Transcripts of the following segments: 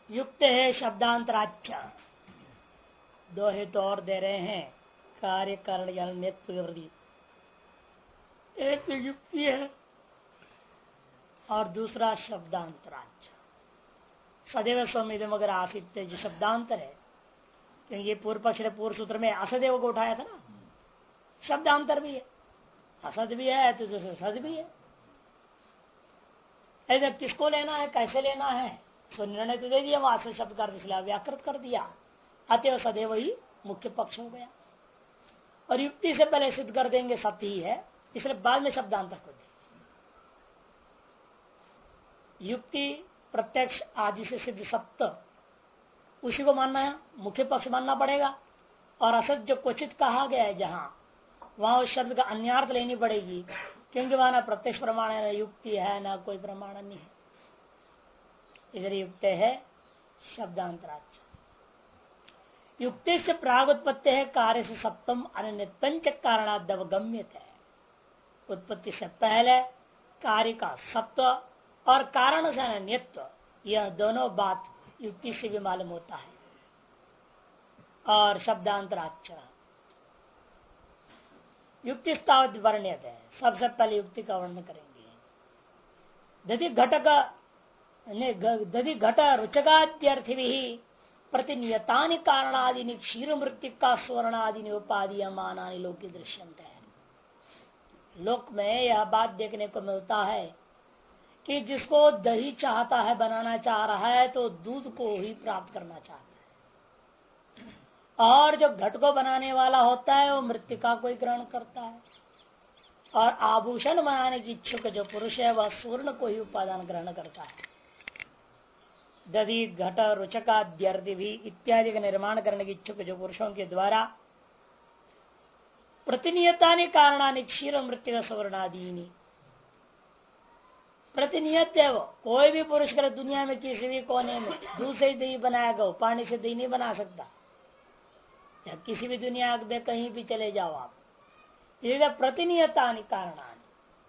युक्त है शब्दांतराच्य। दो हेतु तो और दे रहे हैं कार्य कारण या नेतृत्व। एक तो युक्ति है और दूसरा शब्दांतराच्य। सदैव स्वमिदम अगर आसित जो शब्दांतर है, क्योंकि ये पूर्व पक्ष पूर्व सूत्र में असदैव को उठाया था ना। शब्दांतर भी है, असद भी है तो सद भी है। ऐसे किसको लेना है, कैसे लेना है, तो निर्णय तो दे दिया वहां से शब्द कर दिया, व्याकृत कर दिया। अतएव सदैव ही मुख्य पक्ष हो गया। और युक्ति से पहले सिद्ध कर देंगे सत्य ही है, इसलिए बाद में शब्दांतर को देंगे। युक्ति प्रत्यक्ष आदि से सिद्ध सत्य उसी को मानना है, मुख्य पक्ष मानना पड़ेगा। और असत जो क्वचित कहा गया है जहां, वहां उस शब्द का अन्यार्थ लेनी पड़ेगी, क्योंकि वहां ना प्रत्यक्ष प्रमाण है, ना युक्ति है, ना कोई प्रमाण नहीं है। इसलिए युक्त है शब्दांतराच्य। युक्ति से प्रागुत्पत्ति है कार्य से सप्तम अन्यतंच कारणादवगम्य है। उत्पत्ति से पहले कार्य का सत्व और कारण से अन्यत्व, यह दोनों बात युक्ति से भी मालूम होता है। और शब्दांतराच्य युक्ति स्थावत वर्ण्यत है। सबसे पहले युक्ति का वर्णन करेंगे। दधि घट रुचकाद्यर्थि भी प्रतिनियता कारणादि क्षीर मृत्यु का स्वर्णादि उपाधि मानानि लोक दृश्यंत है। लोक में यह बात देखने को मिलता है कि जिसको दही चाहता है, बनाना चाह रहा है, तो दूध को ही प्राप्त करना चाहता है। और जो घट को बनाने वाला होता है वो मृत्तिका को ही ग्रहण करता है। और आभूषण बनाने की इच्छुक जो पुरुष है वह स्वर्ण को ही उपादान ग्रहण करता है। दधि घट रुचकाद्यर्थि भी इत्यादि का निर्माण करने की इच्छुक जो पुरुषों के द्वारा प्रतिनियता कारणानि क्षीर मृत्यु स्वर्णादीनी प्रतिनियत है। वो कोई भी पुरुष कर दुनिया में किसी भी कोने में दूध से दही बनाएगा, वो पानी से दही नहीं बना सकता। या किसी भी दुनिया में कहीं भी चले जाओ आप, ये प्रतिनियता कारणानि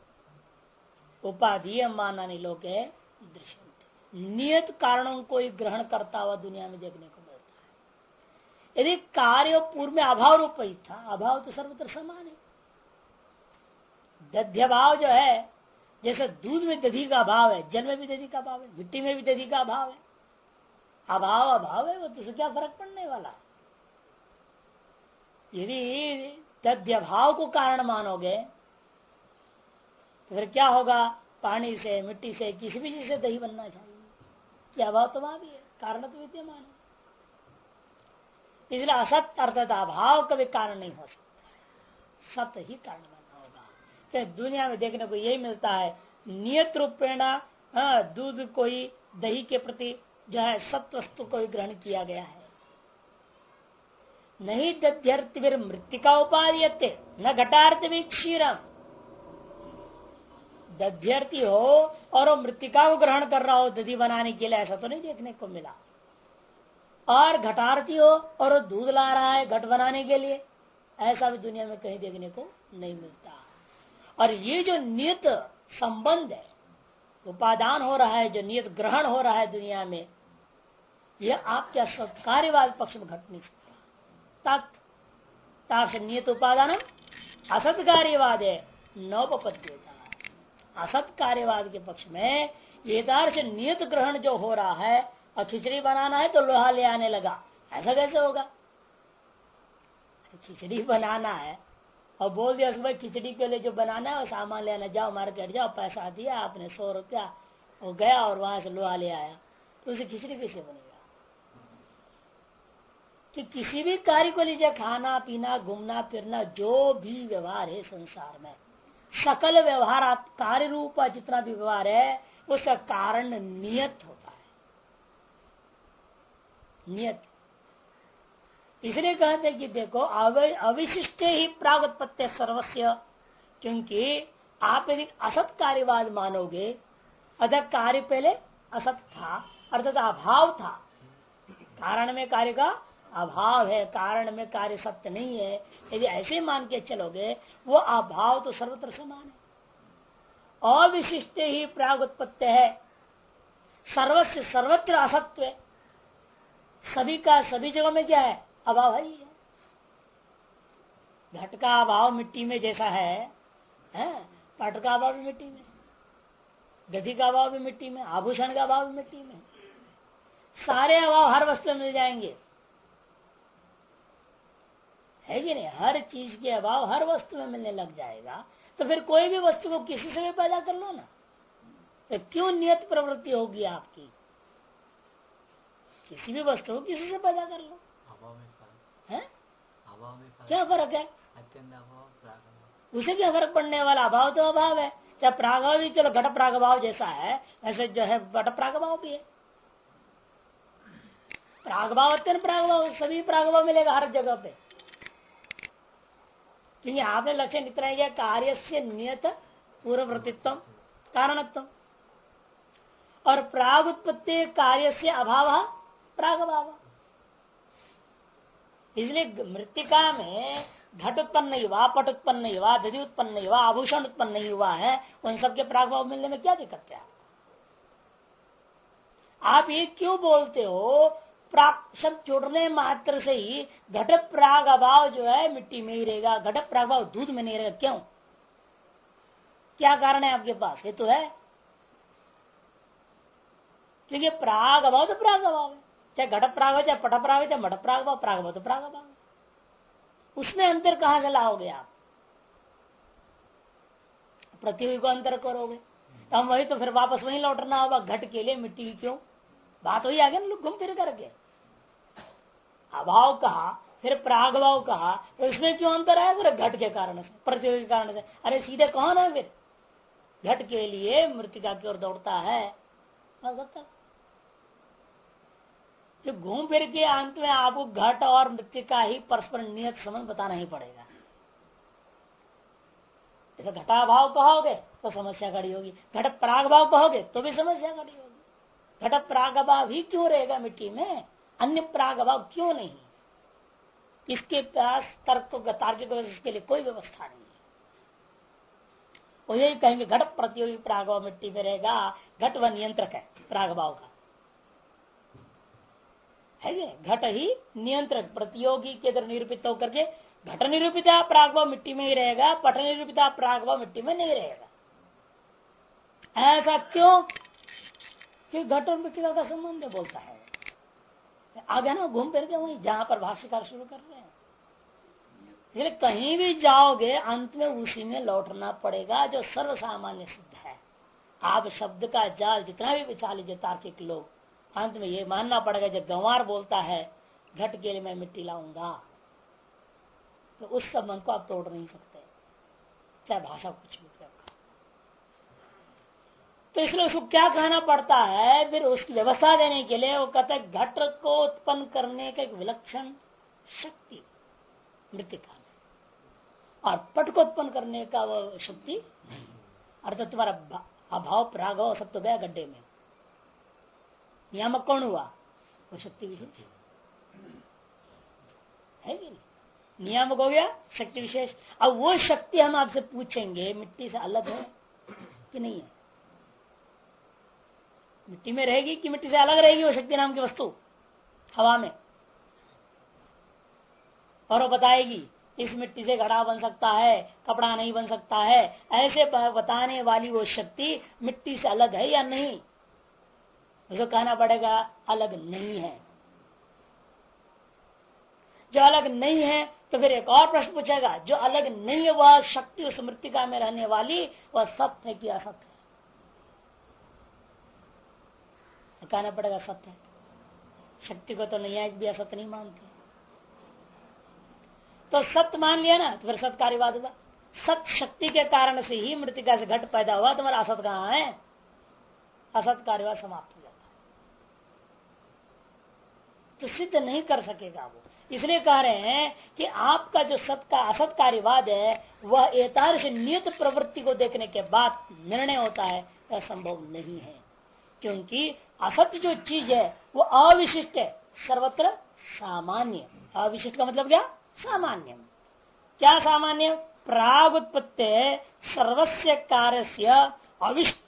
उपाधि मानानि लोके दृश्यन्ते। नियत कारणों को ही ग्रहण करता हुआ दुनिया में देखने को मिलता है। यदि कार्य पूर्व में अभाव रूप ही था, अभाव तो सर्वत्र समान है। दध्यभाव जो है, जैसे दूध में दधी का अभाव है, जल में भी दधी का अभाव है, मिट्टी में भी दधी का अभाव है। अभाव अभाव है, वो तो क्या फर्क पड़ने वाला। यदि दध्यभाव को कारण मानोगे तो फिर क्या होगा, पानी से, मिट्टी से, किसी भी चीज से दही बनना चाहिए। क्या अभाव तो वहां भी है, कारण तो विद्यमान है। इसलिए असत अर्थात अभाव कभी कारण नहीं हो सकता, सत्य ही कारण बनना होगा। क्या दुनिया में देखने को यही मिलता है, नियत रूपेण दूध को ही दही के प्रति जो है सत्य वस्तु को ही ग्रहण किया गया है। नहीं दध्यर्थ मृत्तिका उपादीयते न घटार्थ भी क्षीरम। दध्यर्थी हो और वो मृत्तिका को ग्रहण कर रहा हो दधी बनाने के लिए, ऐसा तो नहीं देखने को मिला। और घटार्थी हो और वो दूध ला रहा है घट बनाने के लिए, ऐसा भी दुनिया में कहीं देखने को नहीं मिलता। और ये जो नियत संबंध है, उपादान हो रहा है, जो नियत ग्रहण हो रहा है दुनिया में, यह आपके सत्कार्यवाद पक्ष में घट नहीं सकता। तत् नियत उपादान असत्कार्यवाद है नौपपद्यता। असत कार्यवाद के पक्ष में येदार्श नियत ग्रहण जो हो रहा है, और खिचड़ी बनाना है तो लोहा ले आने लगा, ऐसा कैसे होगा। खिचड़ी बनाना है और बोल दिया भाई खिचड़ी के लिए जो बनाना है वो सामान ले आना, जाओ मार्केट जाओ, पैसा दिया आपने 100 रुपया, वो गया और वहां से लोहा ले आया, तो उसे खिचड़ी कैसे बनेगा। कि किसी भी कार्य को लीजिए, खाना पीना घूमना फिरना, जो भी व्यवहार है संसार में, सकल व्यवहार कार्य रूप जितना भी व्यवहार है उसका कारण नियत होता है। नियत इसलिए कहते हैं कि देखो अविशिष्ट ही प्रागुत्पत्ति सर्वस्व, क्योंकि आप यदि असत कार्यवाद मानोगे, अतः कार्य पहले असत था अर्थात अभाव था। कारण में कार्य का अभाव है, कारण में कार्य सत्य नहीं है। यदि ऐसे मान के चलोगे, वो अभाव तो सर्वत्र समान है। अविशिष्ट ही प्रागुत्पत्ति है सर्वस्व सर्वत्र असत्व, सभी का सभी जगह में क्या है, अभाव है ही है। घट का अभाव मिट्टी में जैसा है, पट का अभाव भी मिट्टी में, गति का अभाव भी मिट्टी में, आभूषण का अभाव भी मिट्टी में, सारे अभाव हर वस्तु में मिल जाएंगे, है कि नहीं। हर चीज के अभाव हर वस्तु में मिलने लग जाएगा, तो फिर कोई भी वस्तु को किसी से भी पैदा कर लो ना, तो क्यों नियत प्रवृत्ति होगी आपकी, किसी भी वस्तु को किसी से पैदा कर लो। अभाव में है क्या फर्क है, अत्यंत अभाव, उसे क्या फर्क पड़ने वाला, अभाव तो अभाव है। चाहे प्रागभाव भी, चलो घट प्रागभाव जैसा है वैसे जो है घट प्रागभाव भी है। प्रागभाव अत्यंत प्रागभाव, सभी प्रागभाव मिलेगा हर जगह पे, क्योंकि आपने लक्षण इतना किया कार्य से नियत पूर्ववर्तित्व कारणत्व, और प्राग उत्पत्ति कार्य से अभाव प्रागभाव। इसलिए मृतिका में घट उत्पन्न नहीं हुआ, पट उत्पन्न नहीं हुआ, दधि उत्पन्न नहीं हुआ, आभूषण उत्पन्न नहीं हुआ है, उन सबके प्रागभाव मिलने में क्या दिक्कत है। आप ये क्यों बोलते हो, प्राग शब्द जोड़ने मात्र से ही घट प्राग अभाव जो है मिट्टी में ही रहेगा, घट प्राग भाव दूध में नहीं रहेगा, क्यों, क्या कारण है आपके पास, ये तो है। क्योंकि प्राग अभाव तो प्राग अभाव है, चाहे घट प्राग हो, चाहे पट प्राग हो, चाहे मठ प्राग भाव, प्राग भाव तो प्राग अभाव, उसमें अंतर कहां से लाओगे आप, प्रतियोगी को अंतर करोगे तो हम वही तो फिर वापस वहीं लौटना होगा, घट के लिए मिट्टी की क्यों, बात वही आ गया ना, लोग घूम फिर करके अभाव कहा फिर प्रागभाव कहा, तो इसमें क्यों अंतर आया, फिर घट के कारण से, प्रतियोगी के कारण से। अरे सीधे कौन है फिर, घट के लिए मृतिका की ओर दौड़ता है, तो घूम फिर के अंत में आपको घट और मृतिका ही परस्पर नियत संबंध बताना ही पड़ेगा। तो घटा भाव कहोगे तो समस्या खड़ी होगी, घट प्राग भाव कहोगे तो भी समस्या खड़ी होगी। घट प्राग भाव ही क्यों रहेगा मिट्टी में, अन्य प्राग भाव क्यों नहीं, इसके पास तर्क तार्किक इसके लिए कोई व्यवस्था नहीं है। वो यही कहेंगे घट प्रतियोगी प्राग भाव मिट्टी में रहेगा, घट व नियंत्रक है प्राग भाव का, है घट ही नियंत्रक, प्रतियोगी के तरह निरूपित होकर के घट निरूपिता प्रागभाव मिट्टी में ही रहेगा, पट निरूपिता प्रागभाव मिट्टी में नहीं रहेगा। ऐसा क्यों, कि घट और मिट्टी का संबंध बोलता है, आगे ना घूम फिर के वही जहां पर भाष्यकार शुरू कर रहे हैं। इसलिए कहीं भी जाओगे अंत में उसी में लौटना पड़ेगा जो सर्वसामान्य सिद्ध है। आप शब्द का जाल जितना भी बिछा लीजिए तार्किक लोग, अंत में ये मानना पड़ेगा जब गंवार बोलता है घट के लिए मैं मिट्टी लाऊंगा, तो उस संबंध को आप तोड़ नहीं सकते, चाहे भाषा कुछ भी रखा। तो इसलिए उसको क्या कहना पड़ता है, फिर उसकी व्यवस्था देने के लिए वो कहते हैं घट को उत्पन्न करने का एक विलक्षण शक्ति मृतिका में, और पट को उत्पन्न करने का वो शक्ति, अर्थात तुम्हारा अभाव प्रागभाव सब तो गया गड्ढे में, नियामक कौन हुआ, वो शक्ति विशेष है कि नहीं, नियामक हो गया शक्ति विशेष। अब वो शक्ति हम आपसे पूछेंगे मिट्टी से अलग है कि नहीं है, मिट्टी में रहेगी कि मिट्टी से अलग रहेगी वो शक्ति नाम की वस्तु हवा में, और वो बताएगी इस मिट्टी से घड़ा बन सकता है, कपड़ा नहीं बन सकता है, ऐसे बताने वाली वो शक्ति मिट्टी से अलग है या नहीं, उसको कहना पड़ेगा अलग नहीं है। जो अलग नहीं है तो फिर एक और प्रश्न पूछेगा, जो अलग नहीं है वह शक्ति उस मृतिका में रहने वाली वह सत्य है कि असत्य है, कहना पड़ेगा सत्य है। शक्ति को तो न्यायिक भी असत्य नहीं मानते, तो सत्य मान लिया ना, तो फिर सत्य कार्यवाद हुआ। सत्य शक्ति के कारण से ही मृतिका से घट पैदा हुआ, तुम्हारा असत कहाँ है, असत कार्यवाद समाप्त हो जाता है, तो सिद्ध नहीं कर सकेगा वो। इसलिए कह रहे हैं कि आपका जो सत का असत कार्यवाद है वह एतादृश नियत प्रवृत्ति को देखने के बाद निर्णय होता है, वह संभव नहीं है, क्योंकि असत्य जो चीज है वो अविशिष्ट है, सर्वत्र सामान्य। अविशिष्ट का मतलब क्या, सामान्य। क्या सामान्य, प्राग उत्पत्ति सर्वस्य कार्यस्य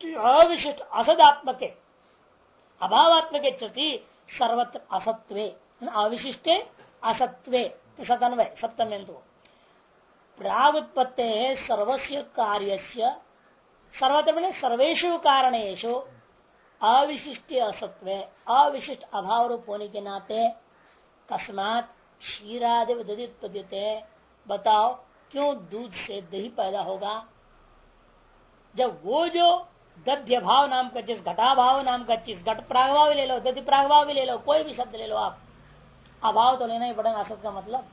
अविशिष्ट असदात्मक अभावात्मक चति सर्वत्र असत्वे अविशिष्टे असत्वे सतन्वय सप्तम तो प्राग उत्पत्ति सर्वस्व कार्यस्य सर्वत्र सर्वेशु कारणेशु अविशिष्ट असत्व अविशिष्ट अभाव रूप होने के नाते कस्मात क्षीरादि दधि उत्पद्यते। बताओ क्यों दूध से दही पैदा होगा? जब वो जो दध्य भाव नाम का चीज, घटाभाव नाम का चीज, घट प्रागभाव भी ले लो, दधि प्रागभाव भी ले लो, कोई भी शब्द ले लो आप, अभाव तो लेना ही पड़ेगा असत का मतलब।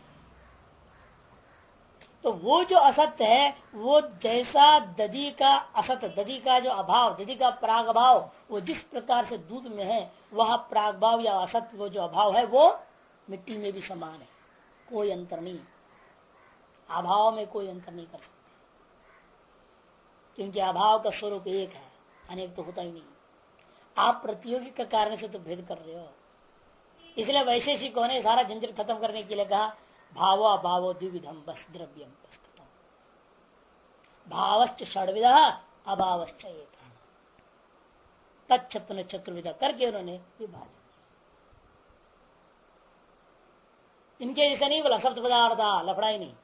तो वो जो असत्य है वो जैसा दधि का असत, दधि का जो अभाव, दधि का प्राग भाव वो जिस प्रकार से दूध में है, वह प्राग भाव या असत वो जो अभाव है वो मिट्टी में भी समान है, कोई अंतर नहीं। अभाव में कोई अंतर नहीं कर सकते, क्योंकि अभाव का स्वरूप एक है, अनेक तो होता ही नहीं। आप प्रतियोगी के कारण से तो भेद कर रहे हो। इसलिए वैशेषिकों ने सारा झंझट खत्म करने के लिए कहा भावो अभावो द्विविधम बस द्रव्यम बस खत्म। भावश्च षड्विध अभावश्च एक, तत्पुनः चतुर्विध करके उन्होंने विभाजन। इनके जैसे नहीं बोला सप्त पदार्थ लफड़ा ही नहीं।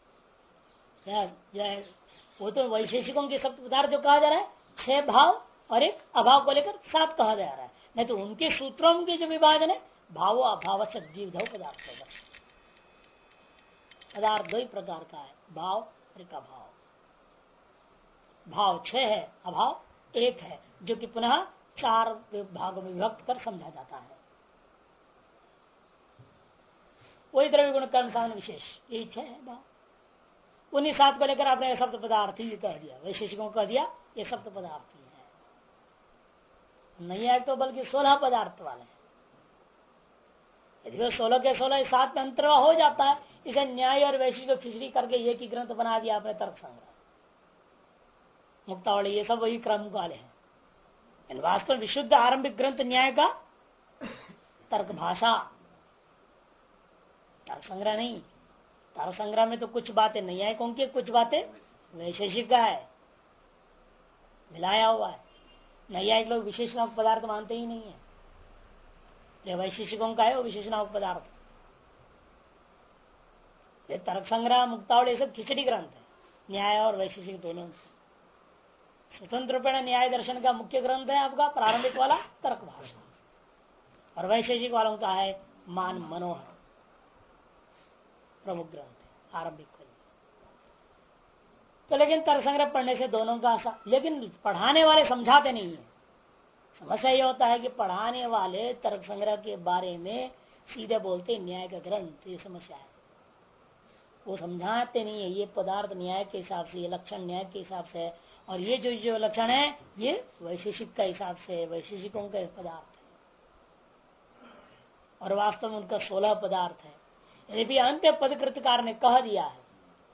वो तो वैशेषिकों के सप्त पदार्थ जो कहा जा रहा है 6 भाव और एक अभाव को लेकर 7 कहा जा रहा है, नहीं तो उनके सूत्रों के जो विभाजन है भावो अभाव से द्विविध पदार्थ होगा। पदार्थ 2 ही प्रकार का है, भाव और एक अभाव। भाव 6 है, अभाव 1 है, जो कि पुनः 4 भागों में विभक्त कर समझा जाता है। वही द्रव्य गुण कर्म साधन विशेष, यही 6 है भाव। उन्हीं 7 को लेकर आपने सप्त पदार्थ ही कह दिया, वैशेषिकों को कह दिया ये सप्त पदार्थ ही है। नहीं है तो बल्कि 16 पदार्थ वाले हैं। यदि वो 16 के 16 7 में अंतर हो जाता है, इसे न्याय और वैशिक को खिचड़ी करके एक ही ग्रंथ बना दिया आपने, तर्क संग्रह मुक्तावली, ये सब वही क्रम वाले हैं। वास्तव विशुद्ध आरंभिक ग्रंथ न्याय का तर्क भाषा, तर्क संग्रह नहीं। तर्क संग्रह में तो कुछ बातें न्यायिकों की, कुछ बातें वैशेषिक का है, मिलाया हुआ है। न्यायिक लोग विशेषणात्मक पदार्थ मानते ही नहीं है, वैशेषिकों का है वो विशेषणात्मक पदार्थ। ये तर्क संग्रह मुक्तावली सब खिचड़ी ग्रंथ है, न्याय और वैशेषिक दोनों। स्वतंत्र रूपेण न्याय दर्शन का मुख्य ग्रंथ है आपका प्रारंभिक वाला तर्क भाषा, और वैशेषिक वालों का है मान मनोहर, प्रमुख ग्रंथ है आरंभिक वाले। तो लेकिन तर्क संग्रह पढ़ने से दोनों का आशा, लेकिन पढ़ाने वाले समझाते नहीं है। समस्या ये होता है कि पढ़ाने वाले तर्क संग्रह के बारे में सीधे बोलते न्याय का ग्रंथ, ये समस्या है। वो समझाते नहीं है ये पदार्थ न्याय के हिसाब से, ये लक्षण न्याय के हिसाब से है, और ये जो लक्षण है ये वैशेषिक का हिसाब से, वैशेषिकों का पदार्थ है, और वास्तव में उनका 16 पदार्थ है। यदि भी अंत्य पदकृतकार ने कह दिया है,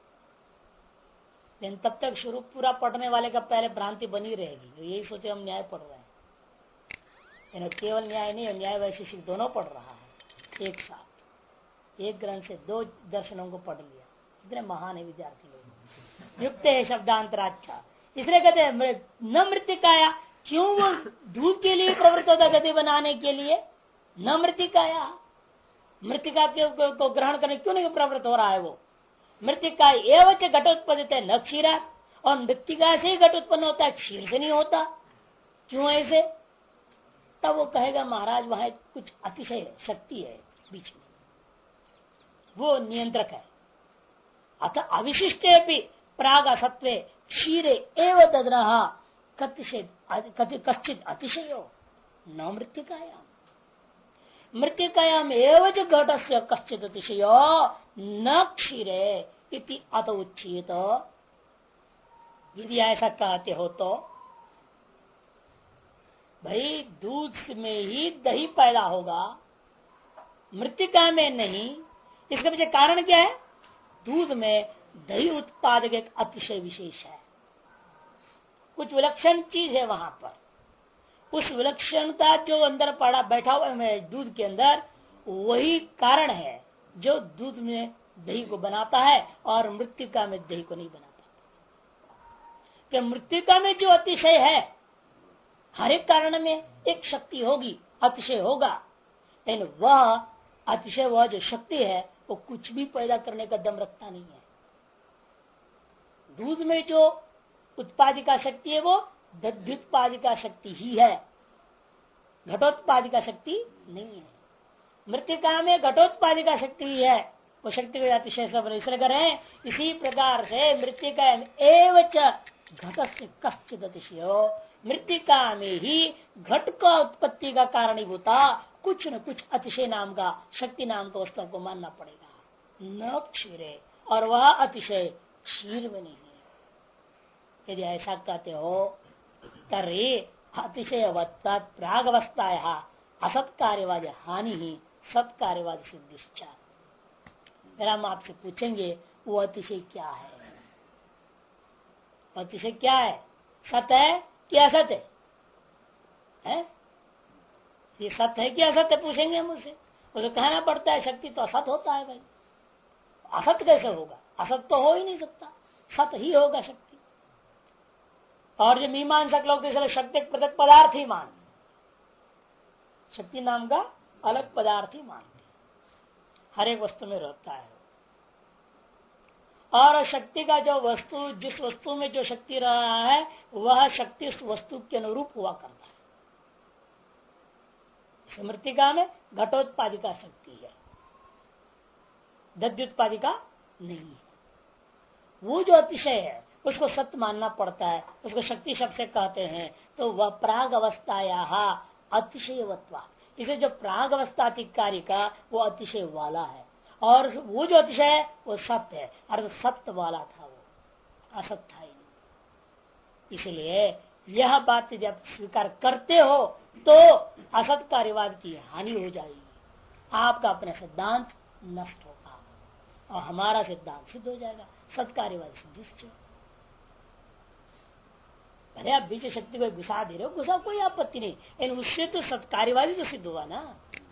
लेकिन तब तक शुरू पूरा पढ़ने वाले का पहले भ्रांति बनी रहेगी, तो यही सोचे हम न्याय पढ़ रहे हैं। केवल न्याय नहीं, न्याय वैशेषिक दोनों पढ़ रहा है एक साथ, एक ग्रंथ से 2 दर्शनों को पढ़ लिया। इतने महान है विद्यार्थी लोग, युक्त है शब्दांतराच्छा। इसलिए कहते हैं न मृतिकाया, क्यों वो दूध के लिए प्रवृत्त होता गति बनाने के लिए, न मृतिकाया, मृतिका को ग्रहण करने क्यों नहीं प्रवृत्त हो रहा है वो। मृतिका एवं घट उत्पदित है न क्षीरा, और मृतिका से ही घट उत्पन्न होता है, क्षीर से नहीं होता, क्यों ऐसे? तब वो कहेगा महाराज वहां कुछ अतिशय शक्ति है बीच में, वो नियंत्रक है। अतः अविशिष्टे भी प्राग असत्वे क्षीरे एव तद्रहा कश्चित अतिशयो न मृतिकायाम, मृतिकायाम एव च घटस्य कश्चित अतिशयो न क्षीरे इति अत उच्येत। यदि ऐसा कहते हो तो भाई दूध में ही दही पैदा होगा, मृतिका में नहीं। इसके पीछे कारण क्या है? दूध में दही उत्पादक एक अतिशय विशेष है, कुछ विलक्षण चीज है वहां पर। उस विलक्षणता जो अंदर पड़ा बैठा हुआ है दूध के अंदर, वही कारण है जो दूध में दही को बनाता है और मृतिका में दही को नहीं बना पाता। कि मृतिका में जो अतिशय है, हर एक कारण में एक शक्ति होगी, अतिशय होगा, लेकिन वह अतिशय वह जो शक्ति है वो कुछ भी पैदा करने का दम रखता नहीं है। दूध में जो उत्पादिका शक्ति है वो दध्युत्पादिका शक्ति ही है, घटोत्पादिका शक्ति नहीं है। मृतिका में घटोत्पादिका शक्ति ही है, वो शक्ति को अतिशय सब इसलिए करें। इसी प्रकार से मृतिका एवच घट से कश्चित अतिशयो, मृतिका में ही घट का उत्पत्ति का कारणीभूता कुछ न कुछ अतिशय नाम का शक्ति नाम का वस्तु को मानना पड़ेगा। न क्षीरे, और वह अतिशय क्षीर में नहीं है। यदि ऐसा कहते हो तरी अतिशय प्राग अवस्थाया असत कार्यवादी हानि ही सत कार्यवादी सिद्धिश्चा। फिर हम आपसे पूछेंगे वो अतिशय क्या है? अतिशय क्या है? सत है कि असत है? ये सत्य है कि असत है पूछेंगे हम उससे। उसे कहना पड़ता है शक्ति तो असत होता है भाई, असत कैसे होगा? असत तो हो ही नहीं सकता, सत ही होगा शक्ति। और जो मीमांसक लोग इसलिए शक्ति एक पृथक पदार्थ ही मानते, शक्ति नाम का अलग पदार्थ ही मानते, हर एक वस्तु में रहता है। और शक्ति का जो वस्तु, जिस वस्तु में जो शक्ति रहा है वह शक्ति उस वस्तु के अनुरूप हुआ करता है। स्मृतिका में घटोत्पादिका शक्ति है, दध्युत्पादिका नहीं है। वो जो अतिशय है उसको सत्य मानना पड़ता है, उसको शक्ति शब्द से कहते हैं। तो वह प्राग अवस्थाया अतिशयवत्वा, इसे जो प्राग अवस्था कार्य का वो अतिशय वाला है, और वो जो अतिशय है वो सत्य है, और सत्य वाला था वो असत था ही नहीं। इसलिए यह बात जब स्वीकार करते हो तो असत कार्यवाद की हानि हो जाएगी, आपका अपना सिद्धांत नष्ट होगा और हमारा सिद्धांत सिद्ध हो जाएगा, सत्कार्यवाद सिद्धिश्च। अरे आप बीच शक्ति को घुसा दे रहे हो, घुसा कोई आपत्ति नहीं, लेकिन उससे तो सत्कार्यवादी तो सिद्ध हुआ ना।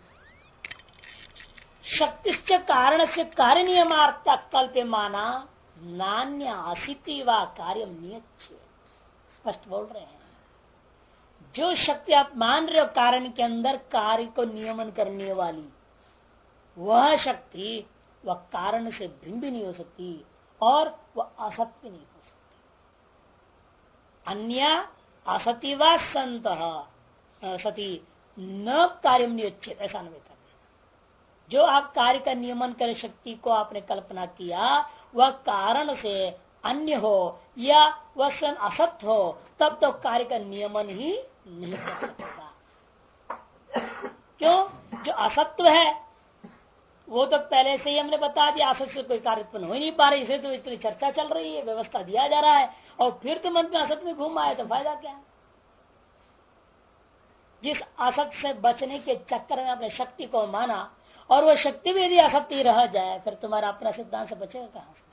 शक्तिश्च कारण से कार्य नियमार्थ कल्प माना नान्य असिति व कार्य नियत, स्पष्ट बोल रहे हैं। जो शक्ति आप मान रहे हो कारण के अंदर कार्य को नियमन करने वाली, वह शक्ति वह कारण से भिन्न भी नहीं हो सकती और वह असत्य नहीं हो सकती। अन्य असति व संत सती न कार्य नियोचित, ऐसा नहीं करना। जो आप कार्य का नियमन कर शक्ति को आपने कल्पना किया वह कारण से अन्य हो या वह स्वयं असत्य हो, तब तो कार्य का नियमन ही नहीं कर सकेगा। क्यों? जो असत्व है वो तो पहले से ही हमने बता दिया, असत्य से कोई कार्य उत्पन्न हो ही नहीं पा रही, इसे तो इतनी चर्चा चल रही है, व्यवस्था दिया जा रहा है, और फिर तो मन में असत में घूम आए तो फायदा क्या है? जिस असत से बचने के चक्कर में आपने शक्ति को माना और वह शक्ति भी यदि असत्य रह जाए फिर तुम्हारा अपना सिद्धांत से बचेगा कहां से?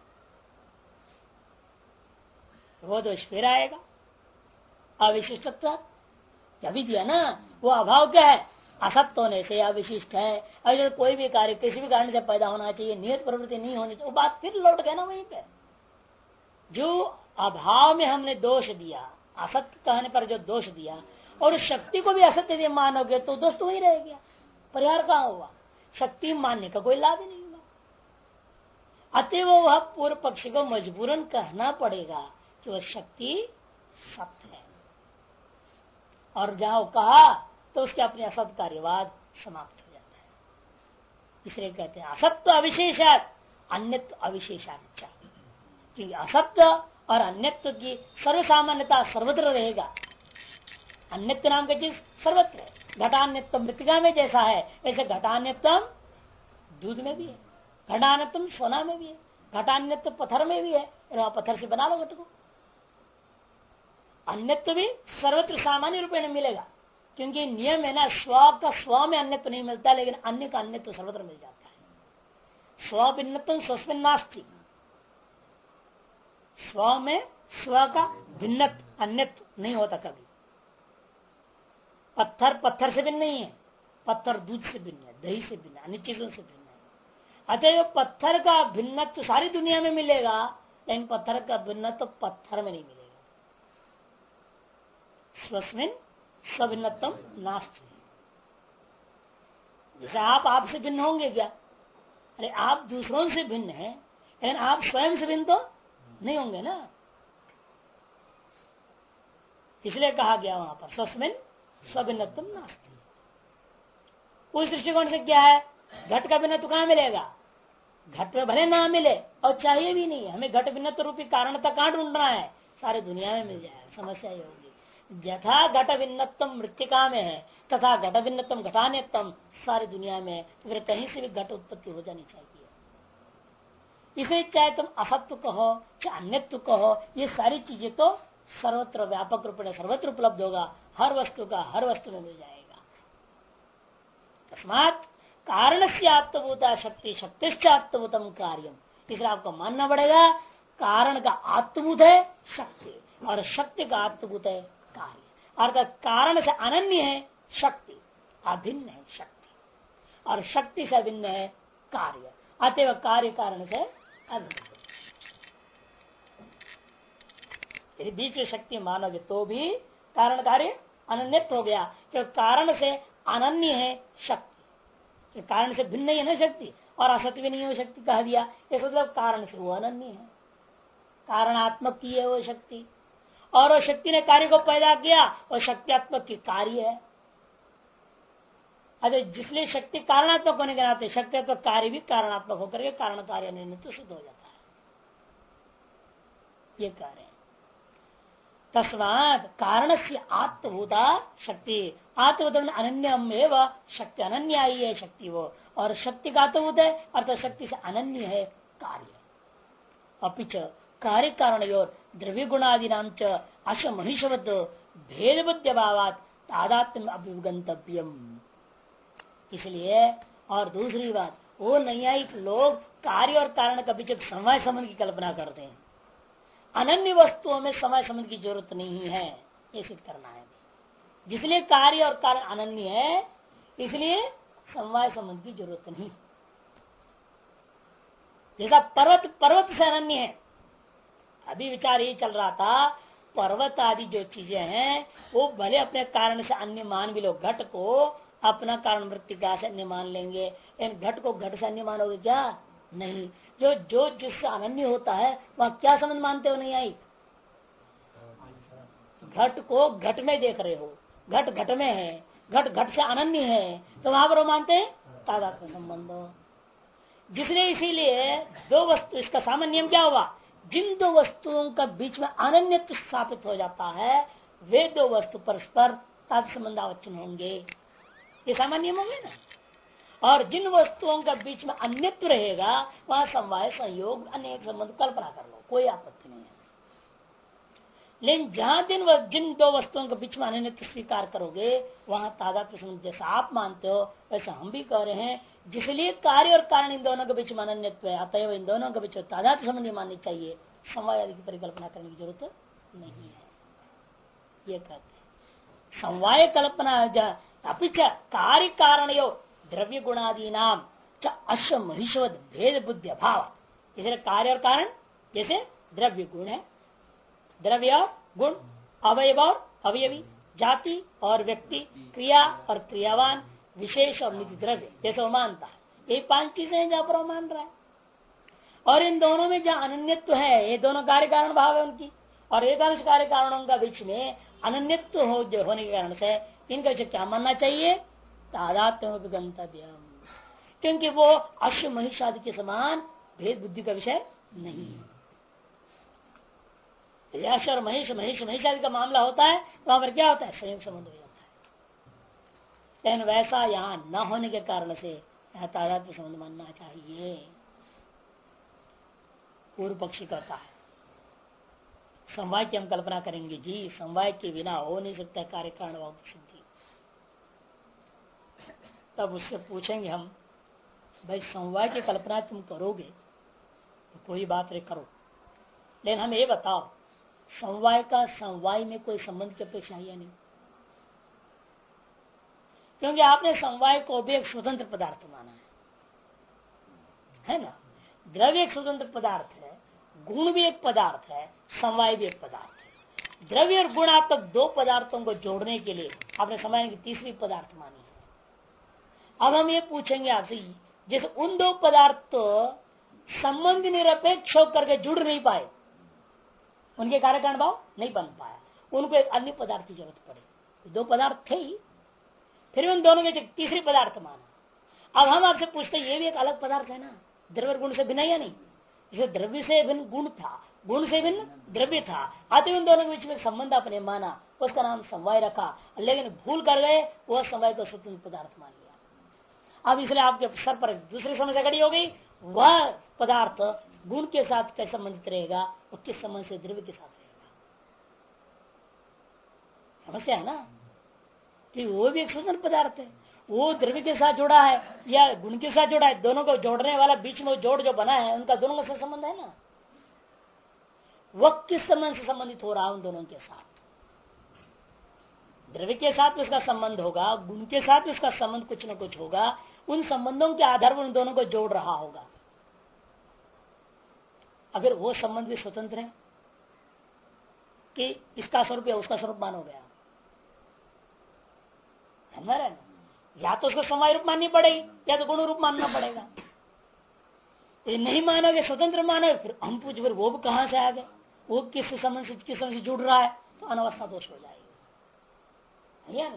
वो दोष फिर आएगा। अविशिष्टत्व अभी दिया ना, वो अभाव क्या है? असत्य होने से अविशिष्ट है। अगर कोई भी कार्य किसी भी कारण से पैदा होना चाहिए, नियत प्रवृत्ति नहीं होनी चाहिए, वो बात फिर लौट गया ना वहीं पे। जो अभाव में हमने दोष दिया, असत्य कहने पर जो दोष दिया, और शक्ति को भी असत्य यदि मानोगे तो दोष तो वही रह गया, परिहार कहां हुआ? शक्ति मानने का कोई लाभ ही नहीं हुआ। अतएव वह पूर्व पक्ष को मजबूरन कहना पड़ेगा कि वह शक्ति सत्य है, और जहां कहा तो उसके अपने असत कार्यवाद समाप्त हो जाता है। इसलिए कहते हैं असत्य अविशेषात अन्यत्व अविशेषाच, क्योंकि असत्य और अन्यत्व की सर्वसामान्यता सर्वत्र रहेगा। अन्यत्व नाम का चीज सर्वत्र है। घटान्यत्व मृतिका में जैसा है वैसे घटान्यत्व दूध में भी है, घटान्यत्व सोना में भी है, घटान्यत्व पत्थर में भी है, पत्थर से बना लो घट को। अन्यत्व भी सर्वत्र सामान्य रूप में मिलेगा, क्योंकि नियम है ना, स्व का स्व में अन्यत्व नहीं मिलता, लेकिन अन्य का अन्यत्व सर्वत्र मिल जाता है। स्व भिन्नत्व स्वस्मिन् नास्ति, स्व में स्व का भिन्नत्व अन्यत्व नहीं होता कभी। पत्थर पत्थर से भिन्न नहीं है, पत्थर दूध से भिन्न है, दही से भिन्न है, अन्य चीजों से भिन्न है। अतः पत्थर का भिन्नत्व सारी दुनिया में मिलेगा, लेकिन पत्थर का भिन्नत्व पत्थर में नहीं मिलेगा। स्वस्मिन् सभिन्नत्वम नास्ति। जैसे आप आपसे भिन्न होंगे क्या? अरे आप दूसरों से भिन्न है, लेकिन आप स्वयं से भिन्न तो नहीं होंगे ना। इसलिए कहा गया वहां पर स्वस्मिन स्वभिन्नत्वम नास्ति। उस दृष्टिकोण से क्या है, घट का भिन्न तो कहां मिलेगा? घट में भले ना मिले और चाहिए भी नहीं, हमें घट भिन्नत्व रूपी कारण तक कहां ढूंढना है? सारे दुनिया में मिल जाएगा। समस्या ये होगी यथा घट भिन्नत्व मृतिका में है तथा घट भिन्नत्व घटान्यत्म सारी दुनिया में, तो फिर कहीं से भी घट उत्पत्ति हो जानी चाहिए। इसे चाहे तुम असत्व कहो चाहे अन्यत्व कहो, ये सारी चीजें तो सर्वत्र व्यापक रूप में सर्वत्र उपलब्ध होगा। हर वस्तु का हर वस्तु में मिल जाएगा। तस्मात् कारण से आत्मभूता शक्ति शक्तिश्च आत्मभूतम कार्यम। इसलिए आपको मानना पड़ेगा कारण का आत्मभूत है शक्ति और शक्ति का आत्मभूत है कार्य। अर्थात कारण से अनन्य है शक्ति, अभिन्न है शक्ति, और शक्ति से अभिन्न है कार्य। अतएव कार्य कारण से अभिन्न। यदि बीच में शक्ति मानोगे तो भी कारण कार्य अनन्यत हो गया, क्योंकि कारण से अनन्य है शक्ति, कारण से भिन्न ही है ना शक्ति, और असत्य भी नहीं हो शक्ति कह दिया। इस मतलब कारण से वो अनन्य है, कारणात्मक की है वो शक्ति, और वो शक्ति ने कार्य को पैदा किया, वो शक्तियात्मक की कार्य है। अरे जिसलिए शक्ति कारणात्मक होने के नाते शक्तियात्मक कार्य भी कारणात्मक होकर के कारण कार्य निमित्त सिद्ध हो जाता है। ये कार्य तस्मात् कारण से आत्मभूता शक्ति, आत्मभूत अनन्यम एवं शक्ति, अनन्य ही है शक्ति वो, और शक्ति का आत्मभूत है अर्थात शक्ति से अनन्य है कार्य। अपिच कार्य कारण द्रव्य गुणादि नाम च अश मनुष्यवत भेद बुद्धि भावात तादात्म्य अभिगंतव्यम। इसलिए और दूसरी बात, वो नैयायिक लोग कार्य और कारण का बीच समय संबंध की कल्पना करते हैं। अनन्य वस्तुओं में समय संबंध की जरूरत नहीं है, ये सिद्ध करना है। जिसलिए कार्य और कारण अनन्य है इसलिए समवाय संबंध की जरूरत नहीं। जैसा पर्वत से अनन्य है, अभी विचार ये चल रहा था, पर्वत आदि जो चीजें हैं वो भले अपने कारण से अन्य मान भी लो, घट को अपना कारण मृत्तिका से अन्य मान लेंगे, लेकिन घट को घट से अन्य मानोगे क्या? नहीं। जो जो जिससे अनन्य होता है वह क्या संबंध मानते हो? नहीं आई, घट को घट में देख रहे हो, घट घट में है, घट घट से अनन्य है, तो वहां पर वो मानते हैं तादात्म्य संबंध। जिसने इसीलिए दो वस्तु, इसका सामान्य नियम क्या हुआ? जिन दो वस्तुओं का बीच में अनन्यत्व स्थापित हो जाता है वे दो वस्तु परस्पर तादात्म्य संबंधावच्छिन्न होंगे, ये सामान्य नियम होंगे ना। और जिन वस्तुओं का बीच में अन्यत्व रहेगा वहां समवाय संयोग अनेक संबंध कल्पना कर लो, कोई आपत्ति नहीं है। लेकिन जहां जिन दो वस्तुओं के बीच में अनन्यत्व स्वीकार करोगे वहां तादात्म्य संबंध जैसा आप मानते हो वैसा हम भी कह रहे हैं। जिसलिए कार्य और कारण इन दोनों के बीच में अनन्यत्व है, अतएव इन दोनों के बीच में तादात्म्य संबंध माननी चाहिए, समवाय आदि की परिकल्पना करने की जरूरत नहीं है, ये कहते हैं। समवाय कल्पना अपिच कार्य कारण द्रव्य गुणादि नाम अश्व महिषवत भेद बुद्धि अभाव। इसलिए कार्य और कारण जैसे द्रव्य गुण है, द्रव्य और गुण, अवयव और अवयवी, जाति और व्यक्ति, क्रिया और क्रियावान, विशेष और निधि द्रव्य, जैसे वो मानता है। ये 5 चीजें हैं जहां पर वो मान रहा है। और इन दोनों में जहां अनन्यत्व है, ये दोनों कार्य कारण भाव है उनकी, और एकांश कार्य कारणों का बीच में अनन्यत्व होने के कारण से इनका क्या मानना चाहिए? तादात्म्य गंतव्य, क्योंकि वो अश्व महिष आदि के समान भेद बुद्धि का विषय नहीं है। अश्व और महिष आदि का मामला होता है वहां पर क्या होता है? संयोग संबंध हो जाता है। लेकिन वैसा यहाँ न होने के कारण से यहाँ तादात्म्य संबंध मानना चाहिए। पूर्व पक्षी कहता है समवाय की हम कल्पना करेंगे जी, समवाय के बिना हो नहीं सकता कार्य कारण भाव की सिद्धि। तब उससे पूछेंगे हम, भाई समवाय की कल्पना तुम करोगे तो कोई बात नहीं करो, लेकिन हम ये बताओ समवाय का समवाय में कोई संबंध की अपेक्षा है या नहीं? क्योंकि आपने समवाय को भी एक स्वतंत्र पदार्थ माना है ना। द्रव्य एक स्वतंत्र पदार्थ है, गुण भी एक पदार्थ है, समवाय भी एक पदार्थ है। द्रव्य और गुण आप तक 2 पदार्थों को जोड़ने के लिए आपने समवाय की तीसरी पदार्थ मानी है। अब हम ये पूछेंगे आपसे, जैसे उन दो पदार्थ तो संबंध निरपेक्ष होकर के जुड़ नहीं पाए, उनके कार्य कारण भाव नहीं बन पाया, उनको एक अन्य पदार्थ की जरूरत पड़ी। दो पदार्थ थे ही, फिर उन दोनों के तीसरी पदार्थ माना। अब हम आपसे पूछते ये भी एक अलग पदार्थ है ना, द्रव्य गुण से भिन्न या नहीं? जैसे द्रव्य से भिन्न गुण था, गुण से भिन्न द्रव्य था, आते उन दोनों के बीच में संबंध आपने माना, उसका नाम समवाय रखा, लेकिन भूल कर गए, वह समवाय को स्वतंत्र पदार्थ मान लिया। अब इसलिए आपके सर पर दूसरी समस्या खड़ी हो गई, वह पदार्थ गुण के साथ कैसे संबंधित रहेगा और किस संबंध से द्रव्य के साथ रहेगा? समस्या है ना कि वो भी एक स्वतंत्र पदार्थ है, वो द्रव्य के साथ जुड़ा है या गुण के साथ जुड़ा है, दोनों को जोड़ने वाला बीच में जोड़ जो बना है उनका दोनों का संबंध है ना। वह किस संबंध से संबंधित हो रहा है उन दोनों के साथ? द्रव्य के साथ उसका संबंध होगा, गुण के साथ उसका संबंध कुछ न कुछ होगा, उन संबंधों के आधार पर उन दोनों को जोड़ रहा होगा। अगर वो संबंध भी स्वतंत्र है कि इसका स्वरूप या उसका स्वरूप मानोगे आप, है ना? या तो उसको समय रूप माननी पड़ेगी या तो गुण रूप मानना पड़ेगा। तो नहीं मानोगे, स्वतंत्र मानोगे, फिर हम पूछ फिर वो भी कहां से आ गए, वो किस समझ से जुड़ रहा है, तो अनवस्था दोष हो जाएगी या नहीं?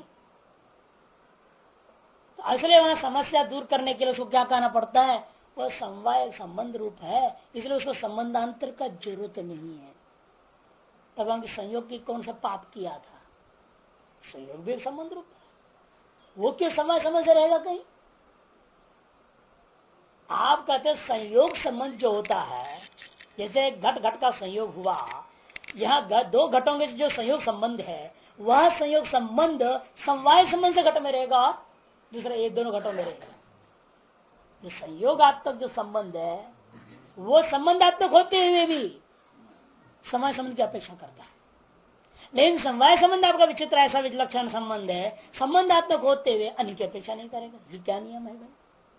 तो इसलिए वहां समस्या दूर करने के लिए उसको क्या कहना पड़ता है, वह समवाय संबंध रूप है, इसलिए उसको संबंधांतर का जरूरत नहीं है। तब हम संयोग की कौन सा पाप किया था, संयोग भी एक संबंध रूप है, वो क्यों समय समय से रहेगा कहीं? आप कहते संयोग संबंध जो होता है, जैसे घट घट का संयोग हुआ, यहाँ दो घटों के जो संयोग संबंध है, वह संयोग संबंध समवाय संबंध से घट में रहेगा और दूसरे एक दोनों घटों में रहेगा। जो संयोगात्मक जो संबंध है वो संबंधात्मक होते हुए भी समय संबंध की अपेक्षा करता है, लेकिन समवाय संबंध आपका विचित्र ऐसा विलक्षण संबंध है, संबंधात्मक होते हुए अन्य की अपेक्षा नहीं करेगा। ये क्या नियम है भाई?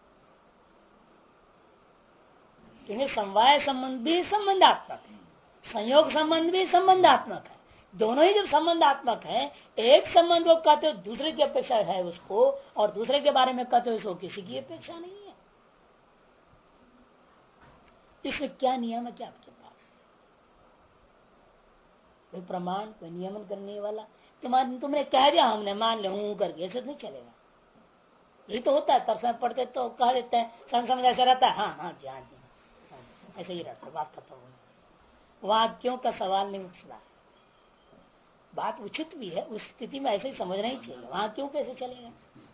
क्योंकि समवाय संबंध भी संबंधात्मक है, संयोग संबंध भी संबंधात्मक है। दोनों ही जब संबंधात्मक है, एक संबंध को कहते हो दूसरे की अपेक्षा है उसको, और दूसरे के बारे में कहते हो उसको किसी की अपेक्षा नहीं है। इसमें क्या नियम है क्या आपके पास? कोई प्रमाण, कोई नियमन करने वाला? तुमने कह दिया हमने मान ले हूं करके, ऐसे नहीं चलेगा। ये तो होता है, तरसा पढ़ते तो कह देते हैं, समझ ऐसा रहता है, हाँ हाँ जी हाँ जी, ऐसे ही रहता, बात खत्म हो। वहां क्यों का सवाल नहीं उठता है। बात उचित भी है, उस स्थिति में ऐसे ही समझना ही चाहिए, वहां क्यों कैसे चलेगा?